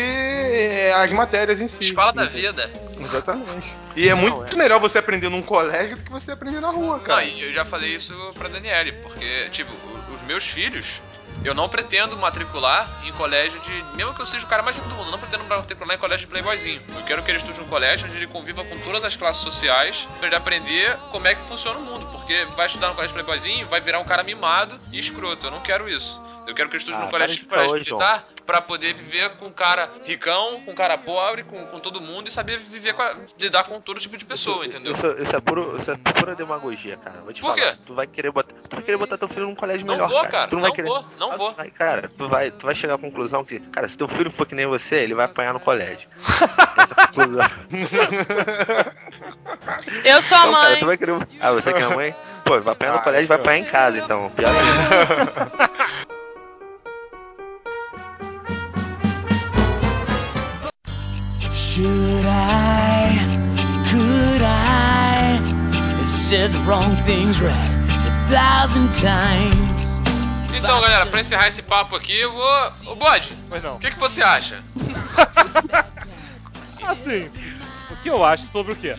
as matérias em si. Escola da vida. Exatamente. E é muito melhor você aprender num colégio do que você aprender na rua, cara. Não, e eu já falei isso pra Daniele, porque, tipo, os meus filhos, eu não pretendo matricular em colégio mesmo que eu seja o cara mais rico do mundo, eu não pretendo matricular em colégio de playboyzinho. Eu quero que ele estude um colégio onde ele conviva com todas as classes sociais, pra ele aprender como é que funciona o mundo, porque vai estudar no colégio playboyzinho, vai virar um cara mimado e escroto. Eu não quero isso. Eu quero que ele estude no para colégio de caô, militar pra poder viver com um cara ricão, com um cara pobre, com todo mundo e saber viver lidar com todo tipo de pessoa, entendeu? Isso é pura demagogia, cara. Vou te Por falar. quê? Tu vai querer botar teu filho num colégio Não melhor, vou, cara. cara. Tu não vai querer. Não vou. Cara, tu vai chegar à conclusão que, cara, se teu filho for que nem você, ele vai apanhar no colégio. Essa é a conclusão. Eu sou a Então, cara, mãe. tu vai querer. Ah, você que é a mãe? Pô, vai apanhar no colégio, vai apanhar em casa, então. Pior ainda. Should I? Could I? Have said the wrong things right 1,000 times. Então, galera, pra encerrar esse papo aqui, eu vou... Ô, Bode, Pois não. o que você acha? Assim, o que eu acho sobre o quê?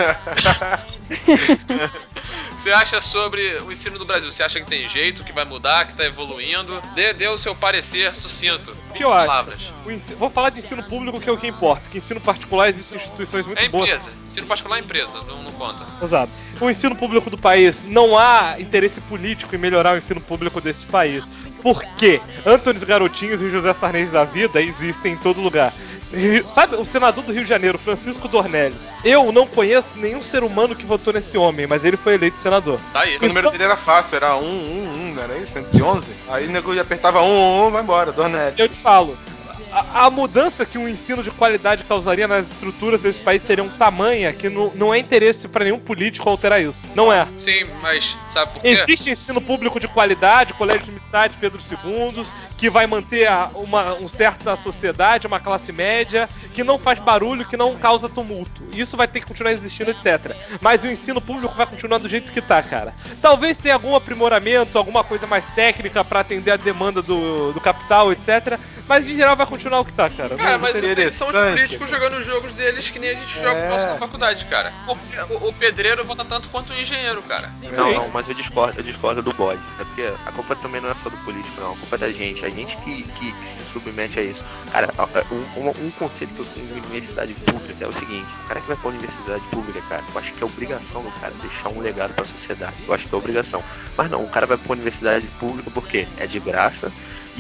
Você acha sobre o ensino do Brasil? Você acha que tem jeito, que vai mudar, que tá evoluindo? Dê o seu parecer sucinto. O que eu acho? Palavras. Vou falar de ensino público, que é o que importa. Que ensino particular existem instituições muito É boas. empresa. Ensino particular é empresa, não conta. Exato. O ensino público do país, não há interesse político em melhorar o ensino público desse país. Por quê? Antônios Garotinhos e José Sarney da vida existem em todo lugar. Sabe, o senador do Rio de Janeiro, Francisco Dornelles. Eu não conheço nenhum ser humano que votou nesse homem, mas ele foi eleito senador. Tá aí. O número dele era fácil, era 111, não era isso? 111? Aí o nego apertava 111, vai embora, Dornete. Eu te falo, a mudança que um ensino de qualidade causaria nas estruturas desse país seria um tamanha que não é interesse pra nenhum político alterar isso. Não é. Sim, mas sabe por quê? Existe ensino público de qualidade, colégios militares Pedro II, que vai manter uma certa sociedade, uma classe média, que não faz barulho, que não causa tumulto. Isso vai ter que continuar existindo, etc. Mas o ensino público vai continuar do jeito que tá, cara. Talvez tenha algum aprimoramento, alguma coisa mais técnica pra atender a demanda do capital, etc. Mas em geral vai continuar o que tá, cara. Cara, Não mas tem- isso aí são os interessante. políticos jogando os jogos deles que nem a gente joga o nosso na faculdade, cara. O pedreiro vota tanto quanto o engenheiro, cara. Não, mas eu discordo do bode. É porque a culpa também não é só do político, não. A culpa é da gente. A gente que se submete a isso. Cara, um conselho que eu tenho em universidade pública é o seguinte: o cara que vai pra universidade pública, cara, eu acho que é obrigação do cara deixar um legado pra sociedade. Eu acho que é obrigação. Mas não, o cara vai pra universidade pública porque é de graça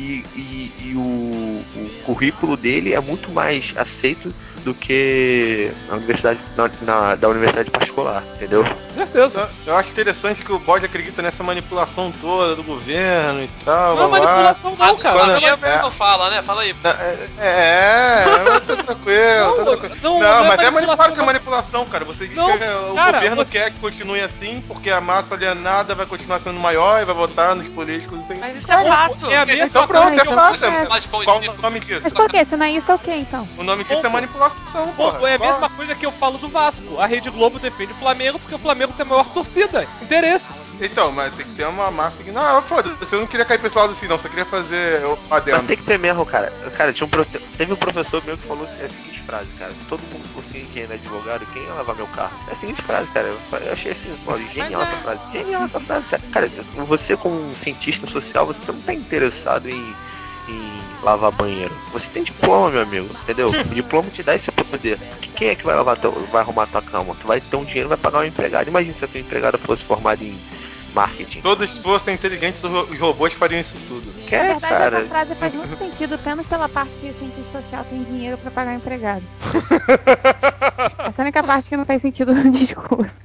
e o currículo dele é muito mais aceito do que a universidade da universidade particular, entendeu? Certeza. Eu acho interessante que o bode acredita nessa manipulação toda do governo e tal. Não é blá, blá. manipulação não, cara. Quando- Não é Flamengo não fala, né? Fala aí. Mas tá tranquilo, tá tranquilo. não Não, é mas é manipulação, manipulação, cara. Você diz Não, que o cara, governo você- quer que continue assim, porque a massa alienada vai continuar sendo maior e vai votar nos políticos. Assim. Mas isso é fato. É a mesma Então pronto, Mas é fácil. é- Falar de pão Qual de o nome disso? Mas por quê? Se não é isso, é o quê, então? O nome disso é manipulação, Pô, porra. é a Qual? mesma coisa que eu falo do Vasco. A Rede Globo defende o Flamengo porque o Flamengo tem a maior torcida. Interesses. Então, mas tem que ter uma massa que. Não, foda-se, você não queria cair pro esse lado assim, não. Você queria fazer o Mas adendo. tem que ter mesmo, cara. Cara, teve um professor meu que falou a seguinte frase, cara: se todo mundo fosse engenheiro e advogado, quem ia lavar meu carro? É a seguinte frase, cara. Eu achei assim, pô, genial Mas é. essa frase. Genial essa frase, cara. Cara, você como um cientista social, você não tá interessado em lavar banheiro. Você tem diploma, meu amigo, entendeu? O diploma te dá esse poder. Quem é que vai vai arrumar tua cama? Tu vai ter um dinheiro, vai pagar um empregado. Imagina se a tua empregada fosse formada em marketing. Se todos fossem inteligentes, os robôs fariam isso tudo. Na Quer, verdade, cara? essa frase faz muito sentido, apenas pela parte que o cientista social tem dinheiro pra pagar o empregado. Essa é a única parte que não faz sentido no discurso.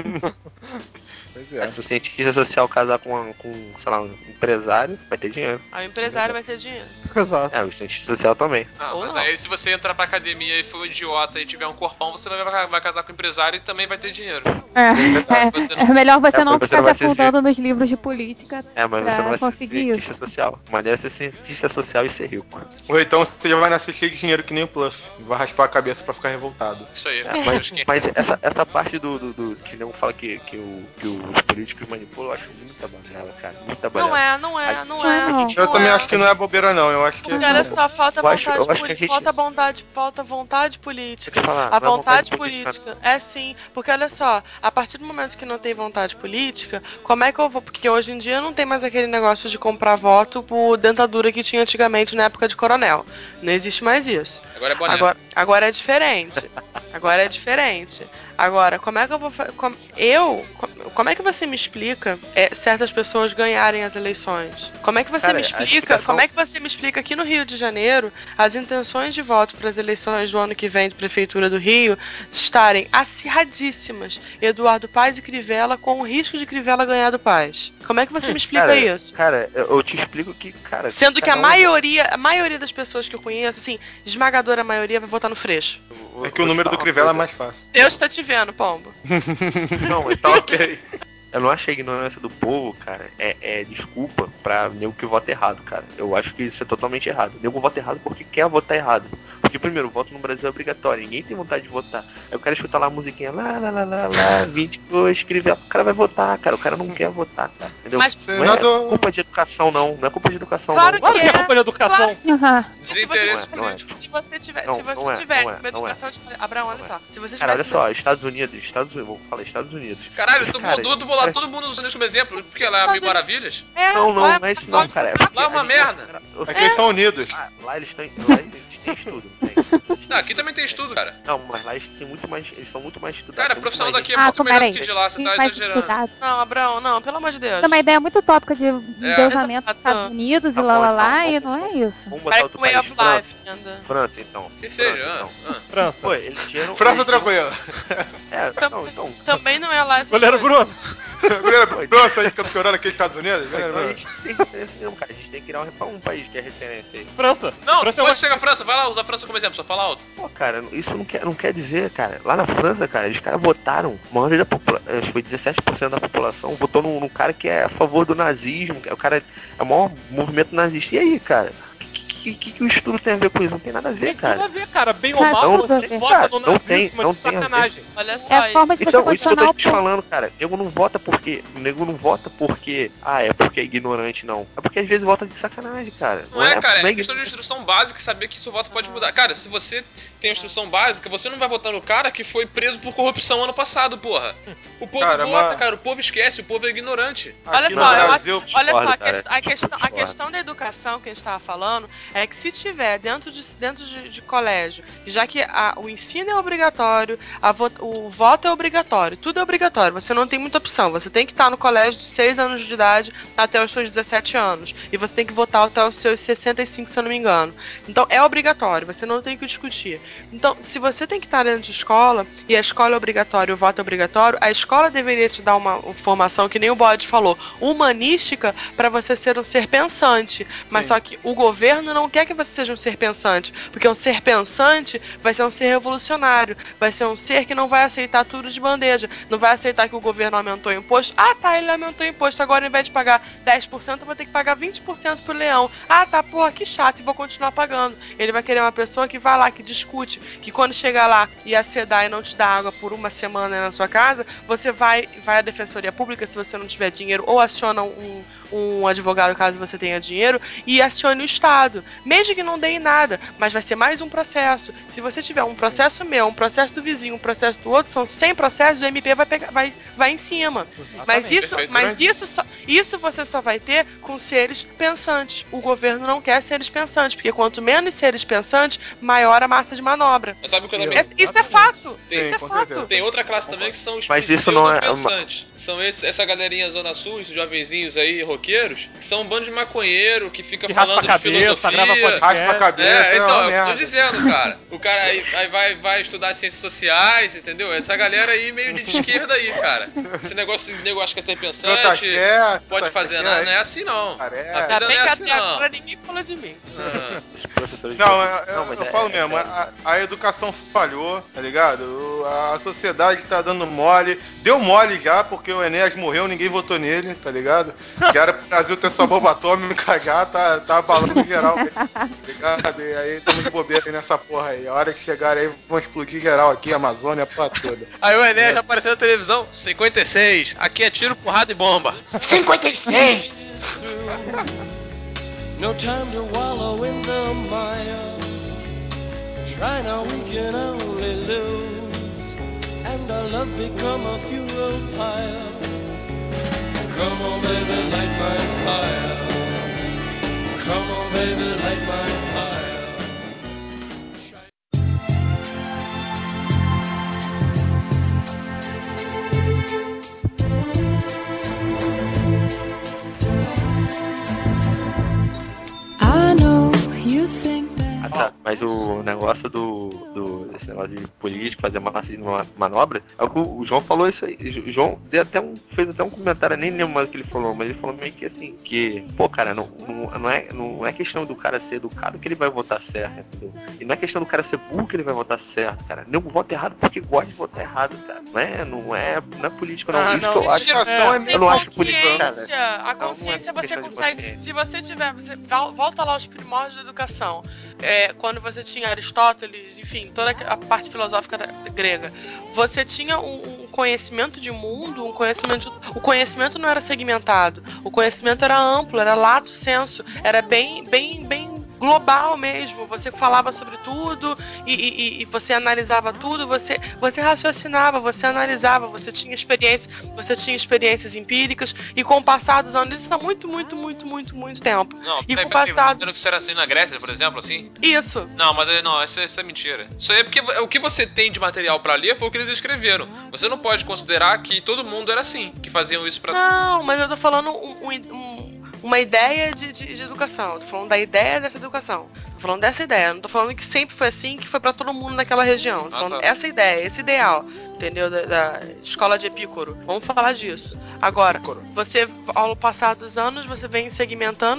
Pois é. Se o cientista social casar com sei lá, um empresário, vai ter dinheiro. Aí o empresário vai ter dinheiro. Exato. É, o cientista social também. Ah, Ou mas não. aí se você entrar pra academia e for um idiota e tiver um corpão, você vai casar com o empresário e também vai ter dinheiro. Você É melhor você não você ficar não se vai ser afundando nos livros de política É, mas você pra não vai ser conseguir cientista isso. social. A maneira é ser cientista social e ser rico. Ou então você já vai nascer cheio de dinheiro que nem o Pluff. E vai raspar a cabeça pra ficar revoltado. Isso aí. Mas essa parte do que não fala que os políticos manipulam, eu acho muita banela, cara. Muita banela. Não é. Não. Eu também acho que não é bobeira, não. Eu acho que Porque olha só, falta Eu acho- vontade eu acho que a gente- falta vontade política. Deixa eu te falar, A não é vontade vontade política, política é sim, porque olha só, a partir do momento que não tem vontade política, como é que eu vou? Porque hoje em dia não tem mais aquele negócio de comprar voto por dentadura que tinha antigamente na época de coronel. Não existe mais isso. Agora é boné. Agora é diferente. Agora é diferente. Agora, como é que eu vou fazer? como é que você me explica certas pessoas ganharem as eleições? Como é que você Cara, me a explica? explicação- Como é que você me explica aqui no Rio de Janeiro as intenções de voto para as eleições do ano que vem de Prefeitura do Rio estarem acirradíssimas? Eduardo Paes e Crivella, com o risco de Crivella ganhar do Paes. Como é que você me explica Cara, isso? Cara, eu te explico que, cara... Sendo que a cada um- maioria das pessoas que eu conheço, assim, esmagadora maioria vai votar no Freixo. É que o número do Crivella é mais fácil. Deus tá te vendo, pombo. Não, mas Tá ok. eu não acho que a ignorância do povo, cara, é desculpa pra nego que vota errado, cara. Eu acho que isso é totalmente errado. O nego vota errado porque quer votar errado. Porque, primeiro, o voto no Brasil é obrigatório. Ninguém tem vontade de votar. Aí o cara escuta lá a musiquinha, lá, 22, Crivella. O cara vai votar, cara. O cara não quer votar, cara. Entendeu? Mas- Não é culpa de educação, não. Não é culpa de educação, Claro não. Claro que é É. culpa de educação. Aham. Desinteresse Não é. político. Se você tivesse, Não, se você não é, tivesse não é, uma não é. educação de... Abraão, olha Não é. só. Se você Cara, olha tivesse uma... só, Estados Unidos, vou falar Estados Unidos. Caralho, Os tu caras- bolar todo mundo nos Unidos como exemplo, porque lá é Mil Maravilhas? Não, lá não é isso não, cara. É porque Lá é uma a gente- merda. É que eles são unidos. Lá eles têm estudo, não tem? Não, aqui também tem estudo, cara. Não, mas lá eles têm muito mais, eles são muito mais estudados. Cara, tem profissional muito mais daqui é muito melhor peraí. do que de lá, você tá Mais exagerando. estudado. Não, Abraão, não, pelo amor de Deus. É uma ideia muito tópica de endeusamento dos exato. Estados Unidos Tá e lá, bom, lá, lá, então, e não é isso. Vamos botar Parece outro um way país, of França. life ainda. França, então. Que seja, França, então. França. Pô, eles tinham... França eles tinham- tranquilo. Não, então... Também não é lá essas Goleiro coisas. Bruno. França aí campeonando aqui nos Estados Unidos. Então a gente tem referência mesmo, cara. A gente tem que criar um país que é referência aí. França. Não, França é pode uma- chegar a França, vai lá, usa a França como exemplo, só fala alto. Pô, cara, isso não quer dizer, cara. Lá na França, cara, os caras votaram. A maioria da população, acho que foi 17% da população, votou num cara que é a favor do nazismo. O cara é o maior movimento nazista. E aí, cara? O que o estudo tem a ver com isso? Não tem nada a ver, Tem tudo a cara. ver, cara. Bem ou Cara, mal, tudo a você ver. vota Cara, no não nazismo, tem- não de tem a ver. sacanagem. Olha só É a forma isso. de você Então, isso que eu condicionar tô o te povo. falando, cara. Nego não vota porque. O nego não vota porque. Ah, é porque é ignorante, não. É porque às vezes vota de sacanagem, cara. Não é, cara, não é questão de instrução básica e saber que seu voto pode mudar. Cara, se você tem instrução básica, você não vai votar no cara que foi preso por corrupção ano passado, porra. O povo Cara, vota, mas- cara, o povo esquece, o povo é ignorante. Olha Aqui só, no eu Brasil, acho, olha só, discordo, cara. a questão da educação que a gente estava falando é que se tiver dentro de colégio, já que o ensino é obrigatório, o voto é obrigatório, tudo é obrigatório, você não tem muita opção, você tem que estar no colégio de 6 anos de idade até os seus 17 anos, e você tem que votar até os seus 65, se eu não me engano. Então é obrigatório, você não tem que discutir. Então, se você tem que estar dentro de escola, e a escola é obrigatória e o voto é obrigatório, a escola deveria te dar uma formação, que nem o Bode falou, humanística, para você ser um ser pensante. Mas Sim. só que o governo não quer que você seja um ser pensante, porque um ser pensante vai ser um ser revolucionário, vai ser um ser que não vai aceitar tudo de bandeja, não vai aceitar que o governo aumentou o imposto. Ah, tá, ele aumentou o imposto, agora ao invés de pagar 10%, eu vou ter que pagar 20% pro leão. Ah, tá, porra, que chato, e vou continuar pagando. Ele vai querer uma pessoa que vai lá, que discute, que quando chegar lá e a SEDAI não te dá água por uma semana na sua casa, você vai à Defensoria Pública, se você não tiver dinheiro, ou aciona um advogado caso você tenha dinheiro, e acione o Estado, mesmo que não dê em nada, mas vai ser mais um processo. Se você tiver um processo meu, um processo do vizinho, um processo do outro, são 100 processos, o MP vai em cima. Mas isso você só vai ter com seres pensantes. O governo não quer seres pensantes, porque quanto menos seres pensantes, maior a massa de manobra. Mas sabe o que eu lembrei? Isso é fato. Tem- Isso é com fato. certeza. Tem outra classe também que são os Mas isso não é- pseudo-pensantes. São essa galerinha Zona Sul, esses jovenzinhos aí, roqueiros, que são um bando de maconheiro que fica Que raspa falando a de cabeça, filosofia. grava podcast. raspa a cabeça, Então, uma é o que eu tô merda. dizendo, cara. O cara aí vai estudar ciências sociais, entendeu? Essa galera aí meio de esquerda aí, cara. Esse negócio de nego acha que é ser Tanta pensante, fé, pode tanta fazer fé, nada, não é assim não. Cara, é. A Ainda vida bem não é que assim até não. agora ninguém falou de mim. Ah. Os professores Não, mas eu falo mesmo, a educação falhou, tá ligado? A sociedade tá dando mole. Deu mole já, porque o Enéas morreu, ninguém votou nele, tá ligado? Já era pro Brasil ter sua bomba atômica já, tá abalando geral, tá ligado? E aí estamos de bobeira aí nessa porra aí. A hora que chegar aí, vão explodir geral aqui, a Amazônia, a porra toda. Aí o Enéas já apareceu na televisão, 56. Aqui é tiro, porrada e bomba. 56! No time to wallow in the mire. Try now, we can only lose, and our love become a funeral pyre. Come on, baby, light my fire. Come on, baby, light my fire. tá. Mas o negócio esse negócio de político, fazer manobra, é o que o João falou isso aí. O João fez até um comentário, nem lembro mais o que ele falou, mas ele falou meio que assim, que, pô, cara, não é questão do cara ser educado que ele vai votar certo, entendeu? E não é questão do cara ser burro que ele vai votar certo, cara. Não vota errado porque gosta de votar errado, cara. Não é político, não. Isso que eu acho. Eu não acho que político, cara. A consciência você consegue. Se você tiver. Você volta lá aos primórdios da educação. Quando você tinha Aristóteles, enfim, toda a parte filosófica grega. Você tinha um conhecimento de mundo, o conhecimento não era segmentado. O conhecimento era amplo, era lato sensu, era bem global mesmo. Você falava sobre tudo e você analisava tudo, você raciocinava, você analisava, você tinha experiências empíricas, e com o passar dos anos, isso está muito tempo. Não, e com o passar... dizendo que isso era assim na Grécia, por exemplo, assim? Isso. Não, mas isso é mentira. Isso aí é porque o que você tem de material pra ler foi o que eles escreveram. Você não pode considerar que todo mundo era assim, que faziam isso pra... Não, mas eu tô falando uma ideia de educação. Eu tô falando da ideia dessa educação. Tô falando dessa ideia. Não tô falando que sempre foi assim, que foi pra todo mundo naquela região. Tô falando essa ideia, esse ideal. Entendeu? Da escola de Epícoro. Vamos falar disso. Agora, você, ao passar dos anos, você vem segmentando.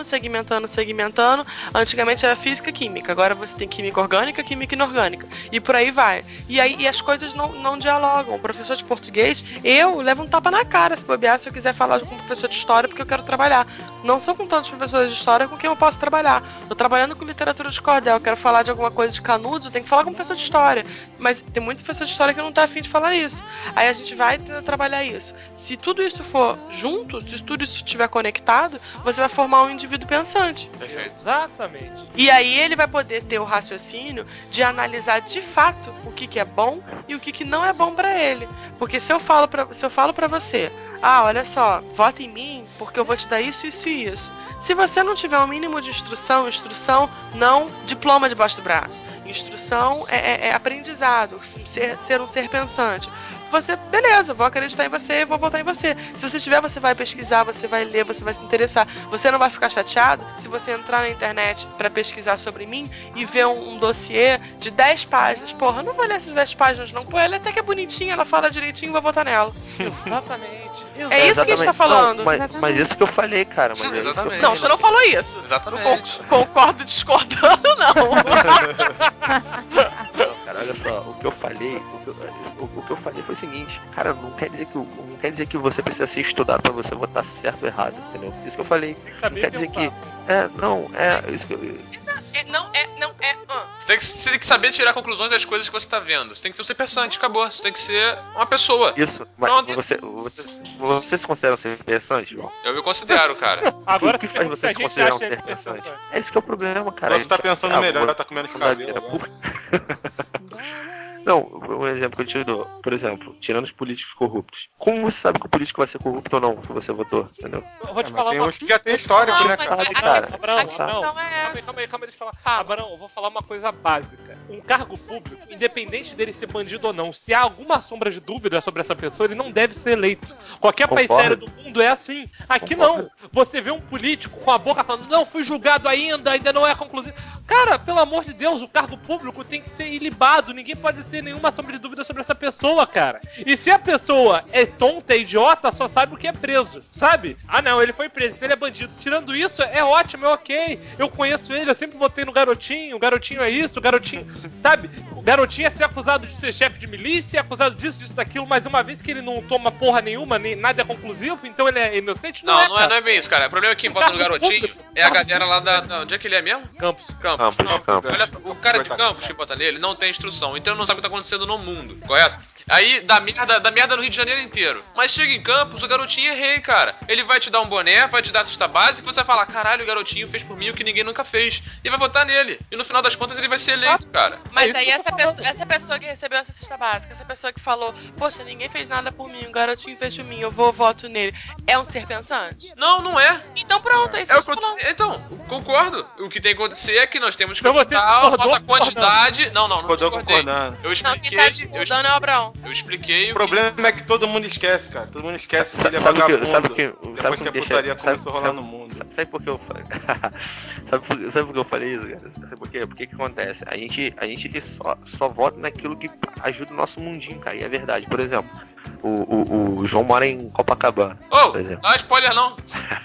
Antigamente era física e química. Agora você tem química orgânica, química inorgânica. E por aí vai. E as coisas não dialogam. O professor de português, eu levo um tapa na cara se bobear, se eu quiser falar com o professor de história, porque eu quero trabalhar. Não sou com tantos professores de história com quem eu posso trabalhar. Tô trabalhando com literatura de cordel. Eu quero falar de alguma coisa de Canudos, eu tenho que falar com o professor de história. Mas tem muito professor de história que não tá afim de falar isso. Aí a gente vai trabalhar isso. Se tudo isso for junto, se tudo isso estiver conectado, você vai formar um indivíduo pensante. Perfeito. Exatamente. E aí ele vai poder ter o raciocínio de analisar de fato o que é bom e o que não é bom pra ele. Porque se eu falo pra você, olha só, vota em mim porque eu vou te dar isso, isso e isso. Se você não tiver um mínimo de instrução não diploma debaixo do braço. Instrução é aprendizado, ser um ser pensante. Você, beleza, vou acreditar em você e vou votar em você. Se você tiver, você vai pesquisar, você vai ler, você vai se interessar. Você não vai ficar chateado se você entrar na internet pra pesquisar sobre mim e ver um dossiê de 10 páginas. Porra, eu não vou ler essas 10 páginas não. Pô, ela até que é bonitinha, ela fala direitinho, vou votar nela. Exatamente. É isso que a gente tá falando. Não, mas isso que eu falei, cara. Mas Exatamente. Não, você não falou isso. Exatamente. Não concordo discordando, não. Não, cara, olha só, o que eu falei foi o seguinte, cara, não quer dizer que você precisa se estudar pra você votar certo ou errado, entendeu? Isso que eu falei. Não quer dizer que isso que Você tem que saber tirar conclusões das coisas que você tá vendo. Você tem que ser pensante, acabou. Você tem que ser uma pessoa. Isso, mas você se considera um ser pensante, João? Eu me considero, cara. Agora o que faz você se considerar um ser pensante? É isso que é o problema, cara. Você tá pensando melhor, tá comendo cabelo. Não, um exemplo que eu te dou, por exemplo, tirando os políticos corruptos. Como você sabe que o político vai ser corrupto ou não, que você votou, entendeu? Eu vou te falar tem uma uns que já tem histórico, né, cara? Abrão, Calma aí, deixa eu falar. Abrão, eu vou falar uma coisa básica. Um cargo público, independente dele ser bandido ou não, se há alguma sombra de dúvida sobre essa pessoa, ele não deve ser eleito. Qualquer país sério do mundo é assim. Aqui não. Você vê um político com a boca falando, não, fui julgado ainda não é conclusivo. Cara, pelo amor de Deus, o cargo público tem que ser ilibado. Ninguém pode ter nenhuma sombra de dúvida sobre essa pessoa, cara. E se a pessoa é tonta, é idiota, só sabe o que é preso, sabe? Ah, não, ele foi preso, então ele é bandido. Tirando isso, é ótimo, é ok. Eu conheço ele, eu sempre votei no garotinho. O garotinho é isso, o garotinho, sabe? O garotinho é ser acusado de ser chefe de milícia, acusado disso, daquilo, mas uma vez que ele não toma porra nenhuma, nem nada é conclusivo, então ele é inocente, não é bem isso, cara. O problema é que quem vota no garotinho é a galera lá da... Onde é que ele é mesmo? Campos. Olha só, o cara de Campos que vota nele não tem instrução, então ele não sabe o que tá acontecendo no mundo, correto? Aí dá merda no Rio de Janeiro inteiro. Mas chega em Campos, o garotinho é rei, cara. Ele vai te dar um boné, vai te dar a cesta básica, e você vai falar, caralho, o garotinho fez por mim o que ninguém nunca fez. E vai votar nele. E no final das contas ele vai ser eleito, cara. Mas aí essa pessoa que recebeu essa cesta básica, essa pessoa que falou, poxa, ninguém fez nada por mim, o garotinho fez por mim, eu voto nele. É um ser pensante? Não é. Então pronto, é isso que eu tô falando. Então, concordo. O que tem que acontecer é que nós temos que aumentar a nossa quantidade. Não discordei. Eu expliquei. Não, Abraão. Eu expliquei. O problema é que todo mundo esquece, cara. Todo mundo esquece que ele é vagabundo. Depois que a putaria começou a rolar no mundo. sabe por que eu falei? sabe por que eu falei isso, cara? Sabe por quê? Porque que acontece? A gente só vota naquilo que ajuda o nosso mundinho, cara. E é verdade. Por exemplo, o João mora em Copacabana. Ô, por exemplo. não é spoiler não.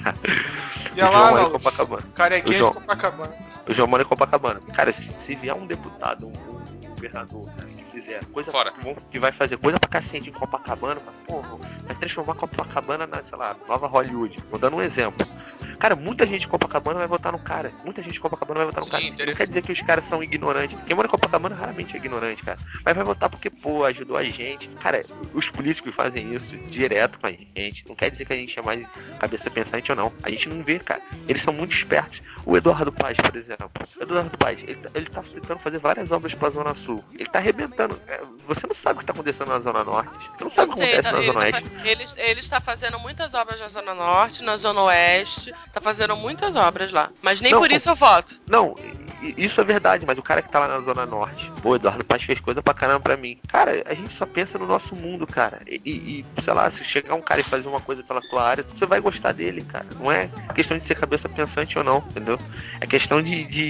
E O João lá, mora em não. Copacabana. Carequinha de Copacabana. O João mora em Copacabana. Cara, se vier um deputado, um governador, cara, que fizer coisa Fora. que vai fazer coisa pra cacete em Copacabana, porra, vai transformar Copacabana na, sei lá, nova Hollywood. Vou dando um exemplo. Cara, muita gente de Copacabana vai votar no cara. Muita gente de Copacabana vai votar no Sim, cara. interessante. Não quer dizer que os caras são ignorantes. Quem mora em Copacabana raramente é ignorante, cara. Mas vai votar porque, pô, ajudou a gente. Cara, os políticos fazem isso direto com a gente. Não quer dizer que a gente é mais cabeça pensante ou não. A gente não vê, cara. Eles são muito espertos. O Eduardo Paes, por exemplo. O Eduardo Paes, ele tá tentando fazer várias obras pra Zona Sul. Ele tá arrebentando. Você não sabe o que tá acontecendo na Zona Norte. Você não sabe o que acontece na Zona Oeste. Ele está fazendo muitas obras na Zona Norte, na Zona Oeste, tá fazendo muitas obras lá. Mas nem por isso eu voto. Não, isso é verdade, mas o cara que tá lá na Zona Norte, pô, Eduardo Paes fez coisa pra caramba pra mim. Cara, a gente só pensa no nosso mundo, cara. E sei lá, se chegar um cara e fazer uma coisa pela tua área, você vai gostar dele, cara. Não é questão de ser cabeça pensante ou não, entendeu? É questão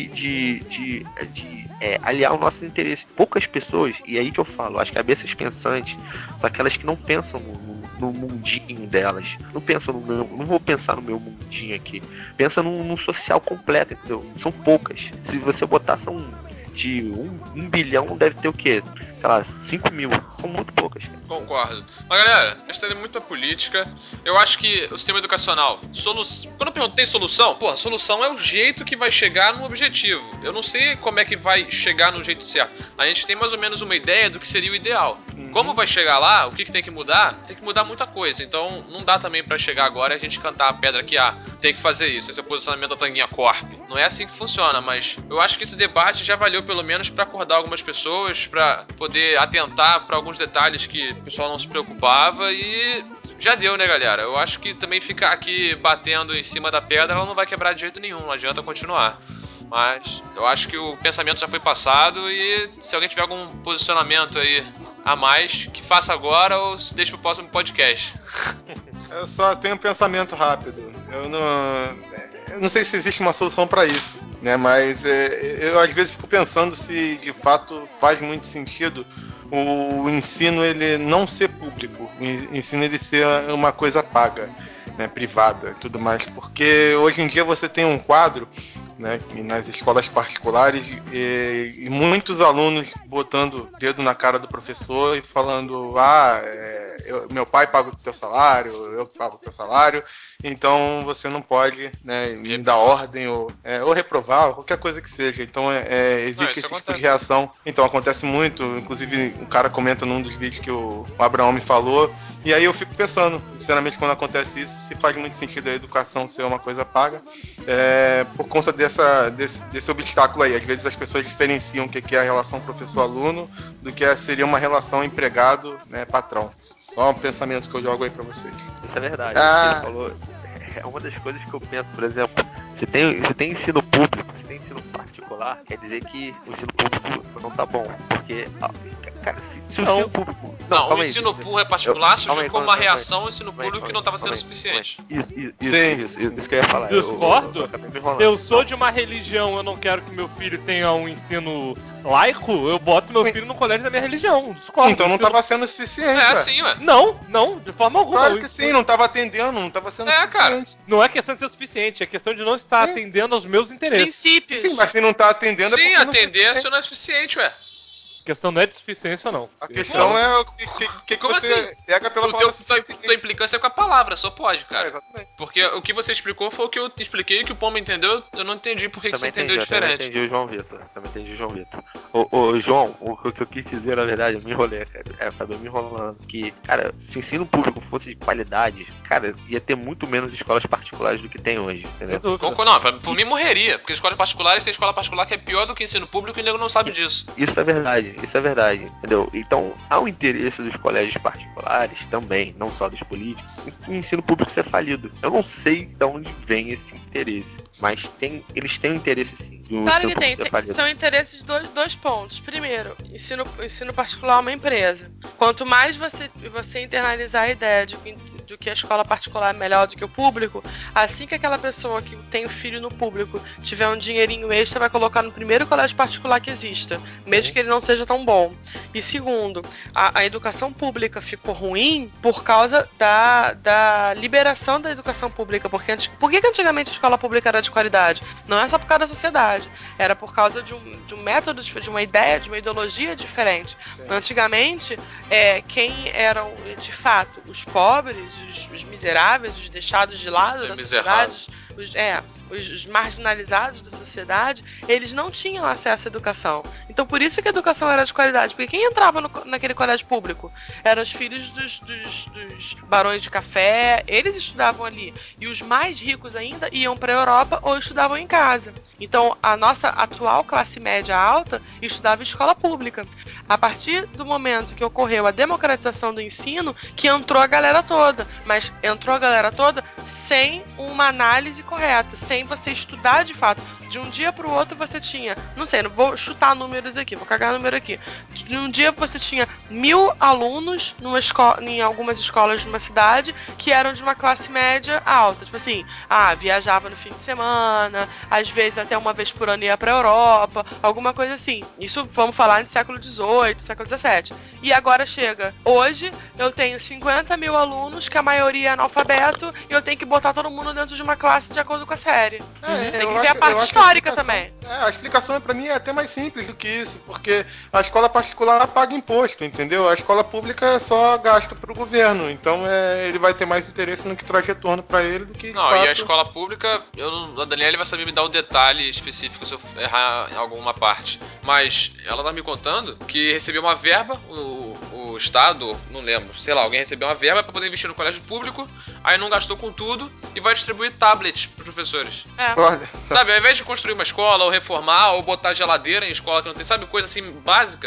de aliar o nosso interesse. Poucas pessoas, e é aí que eu falo, as cabeças pensantes são aquelas que não pensam no mundinho delas. Não pensam no meu. Não vou pensar no meu mundinho aqui. Pensa num social completo, entendeu? São poucas. Se você botar, são de 1 bilhão, deve ter o quê? Sei lá, 5 mil. São muito poucas. Concordo. Mas galera, estando muito a política, eu acho que o sistema educacional, quando eu pergunto tem solução, pô, a solução é o jeito que vai chegar no objetivo. Eu não sei como é que vai chegar no jeito certo. A gente tem mais ou menos uma ideia do que seria o ideal. Como vai chegar lá, o que tem que mudar? Tem que mudar muita coisa. Então não dá também pra chegar agora e a gente cantar a pedra que tem que fazer isso. Esse é o posicionamento da Tanguinha Corp. Não é assim que funciona, mas eu acho que esse debate já valeu pelo menos pra acordar algumas pessoas, pra poder atentar pra alguns detalhes que o pessoal não se preocupava e já deu, né, galera? Eu acho que também ficar aqui batendo em cima da pedra, ela não vai quebrar de jeito nenhum, não adianta continuar. Mas eu acho que o pensamento já foi passado e se alguém tiver algum posicionamento aí a mais, que faça agora ou se deixe pro próximo podcast. Eu só tenho um pensamento rápido. Eu não sei se existe uma solução para isso, né? Mas eu às vezes fico pensando se de fato faz muito sentido o ensino ele não ser público, o ensino ele ser uma coisa paga, né, privada e tudo mais, porque hoje em dia você tem um quadro, né, nas escolas particulares e muitos alunos botando o dedo na cara do professor e falando, meu pai paga o teu salário, eu pago o teu salário, então você não pode, né, me dar ordem ou reprovar, ou qualquer coisa que seja. Então existe esse tipo de reação. Então acontece muito, inclusive o cara comenta num dos vídeos que o Abraão me falou, e aí eu fico pensando, sinceramente, quando acontece isso, se faz muito sentido a educação ser uma coisa paga, por conta desse obstáculo aí. Às vezes as pessoas diferenciam o que é a relação professor-aluno do que seria uma relação empregado, né, patrão. Só um pensamento que eu jogo aí pra vocês. Isso é verdade. Ele falou, é uma das coisas que eu penso, por exemplo, se tem ensino público, se tem ensino particular, quer dizer que o ensino público não tá bom. Porque, cara, se o ensino público... Não, o ensino público particular surgiu como uma reação ao ensino público que não estava sendo suficiente. Isso que eu ia falar. Discordo. Eu sou de uma religião, eu não quero que meu filho tenha um ensino laico, eu boto meu filho no colégio da minha religião. Discordo. Então não estava sendo suficiente. É assim, ué. Não, de forma alguma. Claro que sim, não estava atendendo, não estava sendo suficiente. Cara. Não é questão de ser suficiente, é questão de não estar atendendo aos meus interesses. Princípios. Sim, mas se não está atendendo sim, é porque atender não é suficiente, ué. A questão não é de suficiência ou não. A questão é o que como você assim? pega pela palavra suficiente. Tua implicância é com a palavra, só pode, cara. Exatamente. Porque o que você explicou foi o que eu expliquei, que o Pombo entendeu, eu não entendi por que você entendeu diferente. Também entendi o João Vitor. Ô, João, o que eu quis dizer, na verdade, eu me enrolei, cara. Acabei me enrolando. Que, cara, se o ensino público fosse de qualidade, cara, ia ter muito menos escolas particulares do que tem hoje, entendeu? Não, por mim morreria, porque escolas particulares tem escola particular que é pior do que ensino público e o nego não sabe disso. Isso é verdade, entendeu? Então, há um interesse dos colégios particulares também, não só dos políticos, em o ensino público ser falido. Eu não sei de onde vem esse interesse, mas eles têm um interesse sim. Claro que tem. São interesses de dois pontos. Primeiro, ensino particular é uma empresa. Quanto mais você internalizar a ideia de que do que a escola particular é melhor do que o público, assim que aquela pessoa que tem o filho no público tiver um dinheirinho extra, vai colocar no primeiro colégio particular que exista, mesmo que ele não seja tão bom. E segundo, a educação pública ficou ruim por causa da liberação da educação pública. Por que antigamente a escola pública era de qualidade? Não é só por causa da sociedade, era por causa de um método, de uma ideia, de uma ideologia diferente. Antigamente, quem eram de fato os pobres, os miseráveis, os deixados de lado da sociedade, os marginalizados da sociedade, eles não tinham acesso à educação. Então por isso que a educação era de qualidade, porque quem entrava naquele colégio público eram os filhos dos barões de café, eles estudavam ali, e os mais ricos ainda iam para a Europa ou estudavam em casa. Então a nossa atual classe média alta estudava em escola pública. A partir do momento que ocorreu a democratização do ensino, que entrou a galera toda, mas entrou a galera toda sem uma análise correta, sem você estudar de fato. De um dia para o outro você tinha, não sei, não vou chutar números aqui, vou cagar número aqui. De um dia você tinha 1.000 alunos em algumas escolas de uma cidade que eram de uma classe média alta. Tipo assim, viajava no fim de semana, às vezes até uma vez por ano ia para a Europa, alguma coisa assim. Isso vamos falar de século XVIII, século XVII. E agora chega, hoje eu tenho 50.000 alunos, que a maioria é analfabeto, e eu tenho que botar todo mundo dentro de uma classe de acordo com a série. Tem que ver a parte histórica também. A explicação pra mim é até mais simples do que isso, porque a escola particular paga imposto, entendeu? A escola pública é só gasto pro governo, então ele vai ter mais interesse no que traz retorno pra ele do que... Não, e a escola pública, a Daniela vai saber me dar um detalhe específico se eu errar em alguma parte, mas ela tá me contando que recebeu uma verba, o Estado, não lembro, sei lá, alguém recebeu uma verba pra poder investir no colégio público, aí não gastou com tudo e vai distribuir tablets pros professores. Olha. Sabe, ao invés de construir uma escola, ou reformar, ou botar geladeira em escola que não tem, sabe, coisa assim básica,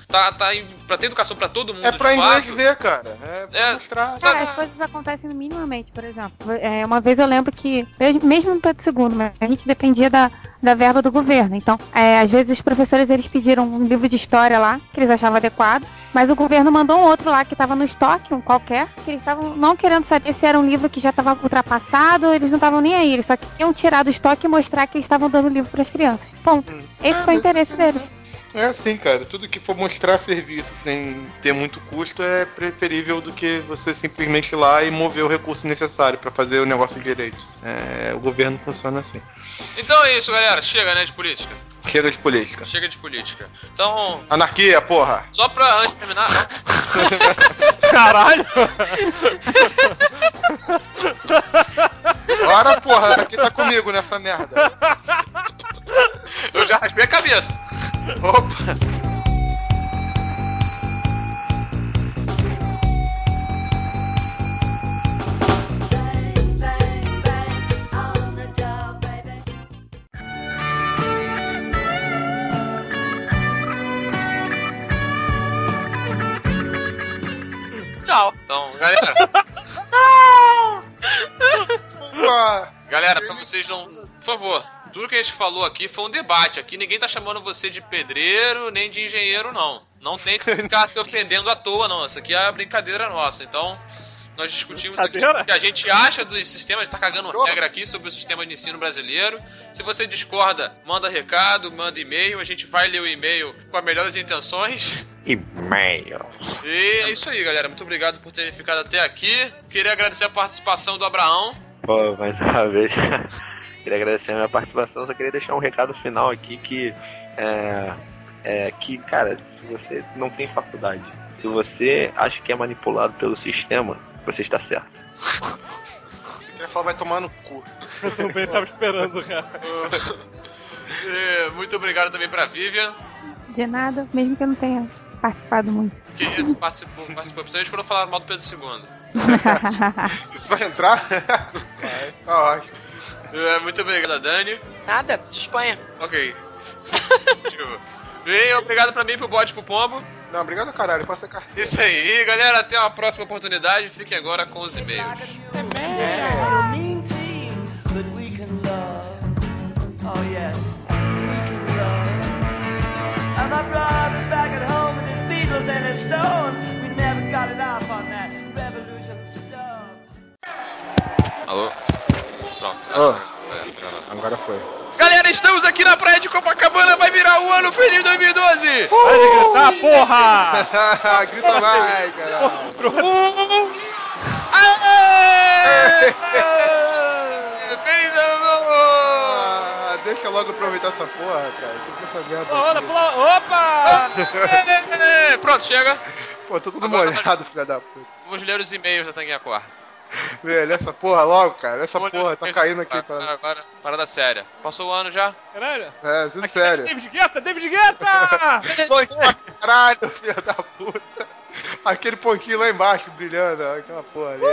pra ter educação pra todo mundo. É pra inglês ver, cara. É pra mostrar. Cara, as coisas acontecem minimamente, por exemplo. Uma vez eu lembro que, mesmo no Pedro II, mas a gente dependia da verba do governo. Então, às vezes os professores eles pediram um livro de história lá, que eles achavam adequado, mas o governo mandou um outro lá que estava no estoque, um qualquer, que eles estavam não querendo saber se era um livro que já estava ultrapassado, eles não estavam nem aí, eles só queriam tirar do estoque e mostrar que eles estavam dando livro para as crianças. Ponto. Esse foi o interesse deles. É assim, cara. Tudo que for mostrar serviço sem ter muito custo é preferível do que você simplesmente ir lá e mover o recurso necessário pra fazer o negócio direito. O governo funciona assim. Então é isso, galera. Chega, né, de política. Chega de política. Chega de política. Então... Anarquia, porra! Só pra antes de terminar... Caralho! Bora, porra! Aqui tá comigo nessa merda. Eu já raspei a cabeça. Opa! Tchau. Então, galera... Galera, pra vocês não... Por favor, tudo que a gente falou aqui foi um debate. Aqui ninguém tá chamando você de pedreiro nem de engenheiro, não. Não tem que ficar se ofendendo à toa, não. Isso aqui é a brincadeira nossa. Então, nós discutimos aqui o que a gente acha do sistema. A gente tá cagando regra aqui sobre o sistema de ensino brasileiro. Se você discorda, manda recado, manda e-mail. A gente vai ler o e-mail com as melhores intenções. E-mail. E é isso aí, galera. Muito obrigado por terem ficado até aqui. Queria agradecer a participação do Abraão. Pô, mais uma vez, queria agradecer a minha participação, só queria deixar um recado final aqui que, cara, se você não tem faculdade, se você acha que é manipulado pelo sistema, você está certo. Você queria falar, vai tomar no cu. Eu também tava esperando, cara. Muito obrigado também pra Vivian. De nada, mesmo que eu não tenha participado muito. Que isso, participou principalmente quando falaram mal do Pedro II. Isso vai entrar? Vai. Tá ótimo. Muito obrigado, Dani. Nada, de Espanha. Ok. E obrigado pra mim, pro bode, pro pombo. Não, obrigado caralho, passa a carteira. Isso aí, galera, até uma próxima oportunidade. Fiquem agora com os e-mails. And my brother's back at home with his Beatles and his Stones. We never got it off on that revolution stuff. Pronto. Agora foi. Galera, estamos aqui na praia de Copacabana, vai virar o ano feliz 2012! Para de gritar, porra! Grita mais, caralho. Feliz ano novo! Deixa logo aproveitar essa porra, cara. Fica essa merda. Pula, aqui. pula, opa! Pronto, chega. Pô, tô todo Agora molhado, filha da puta. Vamos ler os e-mails da Tanguinha Cor. Velho, essa porra logo, cara. Essa Vamos ler porra os tá e-mails caindo da aqui. Tanguinha Cor. Agora, parada séria. Passou o ano já? Caralho! É, tudo Aqui sério. É David Guetta! David Guetta! Noite pra caralho, filha da puta. Aquele pontinho lá embaixo brilhando, ó, aquela porra ali.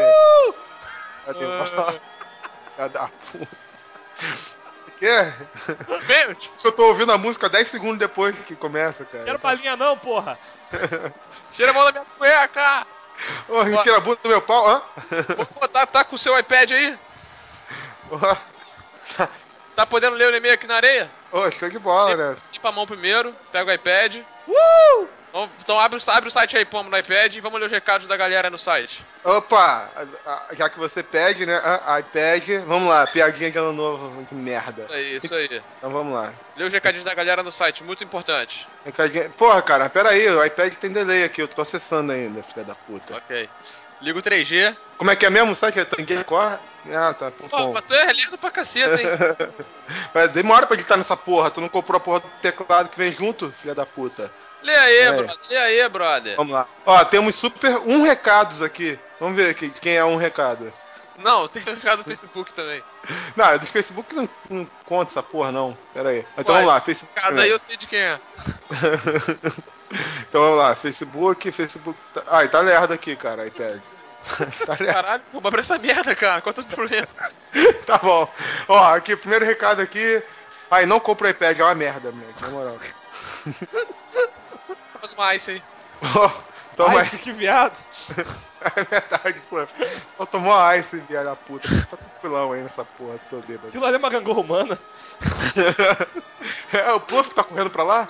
Filha da puta. O quê? Pênalti! Eu tô ouvindo a música 10 segundos depois que começa, cara. Quero balinha não, porra! Tira a mão da minha cueca! Ô, retira a bunda do meu pau, hã? Pô, tá com o seu iPad aí? Ó, Tá podendo ler o e-mail aqui na areia? ô, show de bola, né? Limpa a mão primeiro, pega o iPad. Então abre o site aí, pombo, no iPad e vamos ler os recados da galera no site. Opa, já que você pede, né? iPad, vamos lá, piadinha de ano novo, que merda. Isso aí. Então vamos lá. Lê os recadinhos da galera no site, muito importante. Recadinha. Porra, cara, pera aí, o iPad tem delay aqui, eu tô acessando ainda, filha da puta. Ok. Liga o 3G. Como é que é mesmo o site? É Tanguinha Cor? Ah, tá, ponto Pô, com. mas tu é lerdo pra caceta, hein? Mas demora pra editar nessa porra, tu não comprou a porra do teclado que vem junto, filha da puta. Lê aí, brother. Vamos lá. Ó, temos super recados aqui. Vamos ver aqui de quem é recado. Não, tem o recado do Facebook também. Não, do Facebook não conta essa porra, não. Pera aí. Então Ué, vamos lá, Facebook. Cada aí eu sei de quem é. Então vamos lá, Facebook. Ai, tá lerdo aqui, cara, iPad. Tá lerdo. Caralho, pô, mas pra essa merda, cara. Qual é o problema? Tá bom. Ó, aqui, primeiro recado aqui. Ai, não compra o iPad, é uma merda, moleque, na moral. Faz uma ice aí. Ó, toma Ai, que viado! É verdade, pô. Só tomou a ice, viado da puta. Você tá tranquilão aí nessa porra, tô bêbado. Aquilo ali é uma gangorra humana. É o Puff que tá correndo pra lá?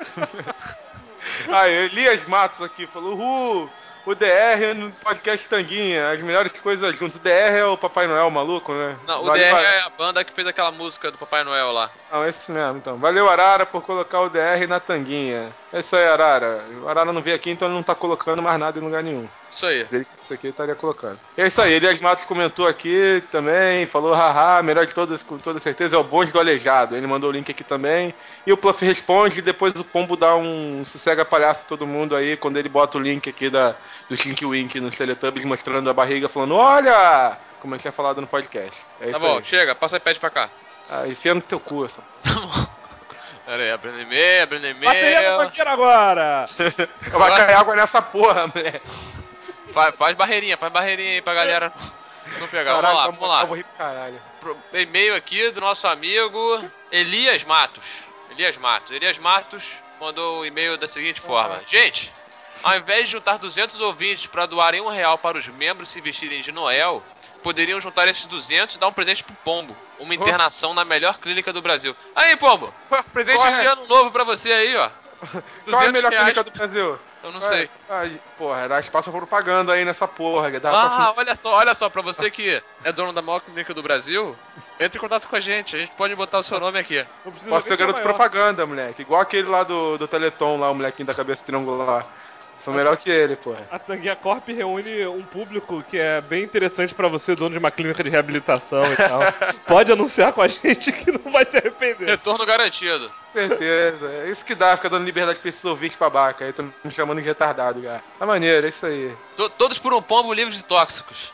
Aí, Elias Matos aqui falou: o DR no podcast Tanguinha, as melhores coisas juntos. O DR é o Papai Noel maluco, né? Não, o Valeu, DR é a banda que fez aquela música do Papai Noel lá. Não, esse mesmo, então. Valeu, Arara, por colocar o DR na Tanguinha. É isso aí, Arara. O Arara não veio aqui, então ele não tá colocando mais nada em lugar nenhum. Isso aí. Isso aqui ele estaria colocando. É isso aí, Elias Matos comentou aqui também, falou, haha, melhor de todas, com toda certeza, é o bonde do Aleijado. Ele mandou o link aqui também. E o Pluff responde, e depois o Pombo dá um sossega palhaço todo mundo aí, quando ele bota o link aqui do Tinky Wink nos Teletubbies, mostrando a barriga, falando, olha! Como a gente tinha falado no podcast. É Tá isso bom, aí. chega, passa o iPad pra cá. Ah, enfia no teu cu, essa. Tá bom. Pera aí, abrindo e-mail. Bateria no banqueiro agora! Vai cair água nessa porra, moleque. Faz barreirinha aí pra galera não pegar. Caralho, Vamos lá. Eu vou rir pra caralho. E-mail aqui do nosso amigo Elias Matos. Elias Matos mandou o e-mail da seguinte forma: gente, ao invés de juntar 200 ouvintes para doarem R$1 para os membros se vestirem de Noel, poderiam juntar esses 200 e dar um presente pro Pombo. Uma internação na melhor clínica do Brasil. Aí, Pombo, presente de ano novo pra você aí, ó. Qual é a melhor reais. clínica do Brasil? Eu não sei. Ai, porra, era espaço pra propaganda aí nessa porra. Dá pra... olha só, pra você que é dono da maior clínica do Brasil, entre em contato com a gente pode botar o seu nome aqui. Posso ser garoto propaganda, moleque. Igual aquele lá do Teleton, lá, o molequinho da cabeça triangular. Sou melhor que ele, porra. A Tanguinha Corp reúne um público que é bem interessante pra você, dono de uma clínica de reabilitação e tal. Pode anunciar com a gente que não vai se arrepender. Retorno garantido. Certeza. É isso que dá, fica dando liberdade pra esses ouvintes babaca. Aí tô me chamando de retardado, já. Tá maneiro, é isso aí. Todos por um pombo livres de tóxicos.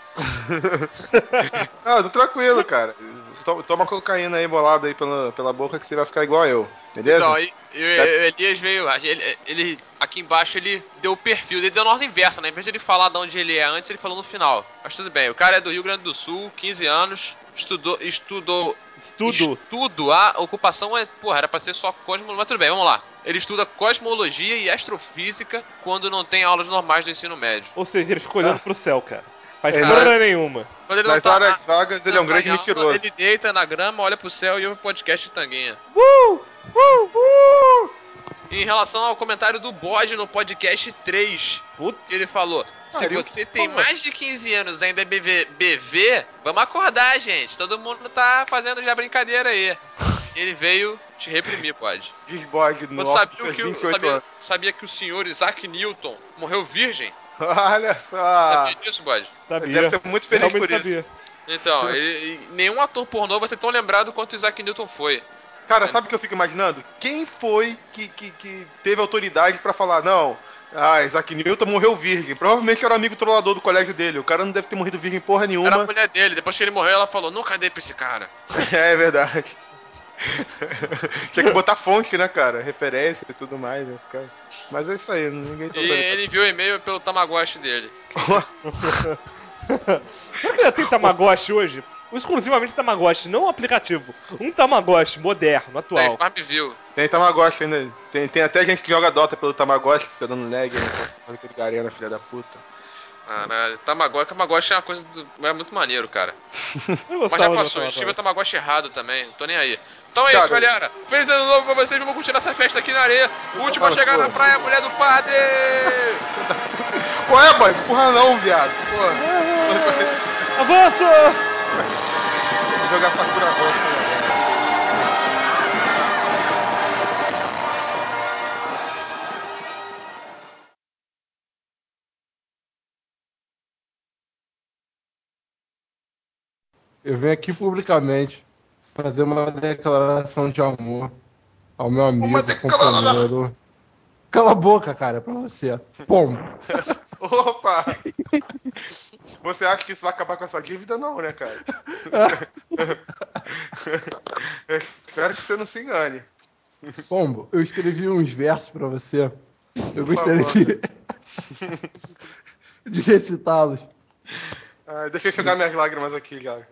Não, tô tranquilo, cara. Toma cocaína aí bolada aí pela boca que você vai ficar igual eu. Beleza? Então, aí o Elias veio. Ele aqui embaixo ele deu o perfil, ele deu na ordem inversa, né? Em vez de ele falar de onde ele é antes, ele falou no final. Mas tudo bem, o cara é do Rio Grande do Sul, 15 anos, estudo. A ocupação é, porra, era pra ser só cosmologia, mas tudo bem, vamos lá. Ele estuda cosmologia e astrofísica quando não tem aulas normais do ensino médio. Ou seja, ele ficou olhando pro céu, cara. Faz É, porra nenhuma. Quando ele não Nas tá horas vagas ele é um grande mentiroso. Ele deita na grama, olha pro céu e ouve o podcast de Tanguinha. em relação ao comentário do Bode no podcast 3. Putz. Ele falou: se Pariu, você que tem porra. mais de 15 anos e ainda é BV, vamos acordar, gente. Todo mundo tá fazendo já brincadeira aí. Ele veio te reprimir, Bode. Desbode no Você office sabia aos que, 28 anos. sabia que o senhor Isaac Newton morreu virgem? Olha só. Sabia disso, Bode? Sabia. Deve ser muito feliz Realmente por isso. sabia. Então, nenhum ator pornô vai ser tão lembrado quanto o Isaac Newton foi. Cara, sabe o que eu fico imaginando? Quem foi que teve autoridade pra falar, não, Isaac Newton morreu virgem. Provavelmente era um amigo trollador do colégio dele. O cara não deve ter morrido virgem porra Era a nenhuma. mulher dele. Depois que ele morreu, ela falou: nunca dei pra esse cara. É verdade. Tinha que botar fonte, né, cara? Referência e tudo mais. Né? Mas é isso aí, ninguém tá E ele enviou e-mail pelo Tamagotchi dele. Será que ainda tem Tamagotchi hoje? Exclusivamente Tamagotchi, não um aplicativo. Um Tamagotchi moderno, atual. Tem Farmville. Tem Tamagotchi ainda. Tem até gente que joga Dota pelo Tamagotchi, fica dando lag, né? Aquele garena, filha da puta. Caralho, Tamagotchi é uma coisa é muito maneiro, cara. Eu Mas já gostava do passou, a gente tive o Tamagotchi. Tamagotchi errado também, não tô nem aí. Então é isso, Cara, galera. Feliz ano novo pra vocês, vamos curtir essa festa aqui na areia. O último a chegar na praia, a mulher do padre! Qual é, boy? Porra não, viado. Porra. Avanço! Vou jogar Sakura Rosa, galera. Eu venho aqui publicamente fazer uma declaração de amor ao meu amigo, companheiro. Cala a boca, cara, é pra você. Pombo. Opa! Você acha que isso vai acabar com a sua dívida? Não, né, cara? Eu espero que você não se engane. Pombo, eu escrevi uns versos pra você. Eu Por gostaria favor. de recitá-los. Deixa eu enxugar minhas lágrimas aqui, cara.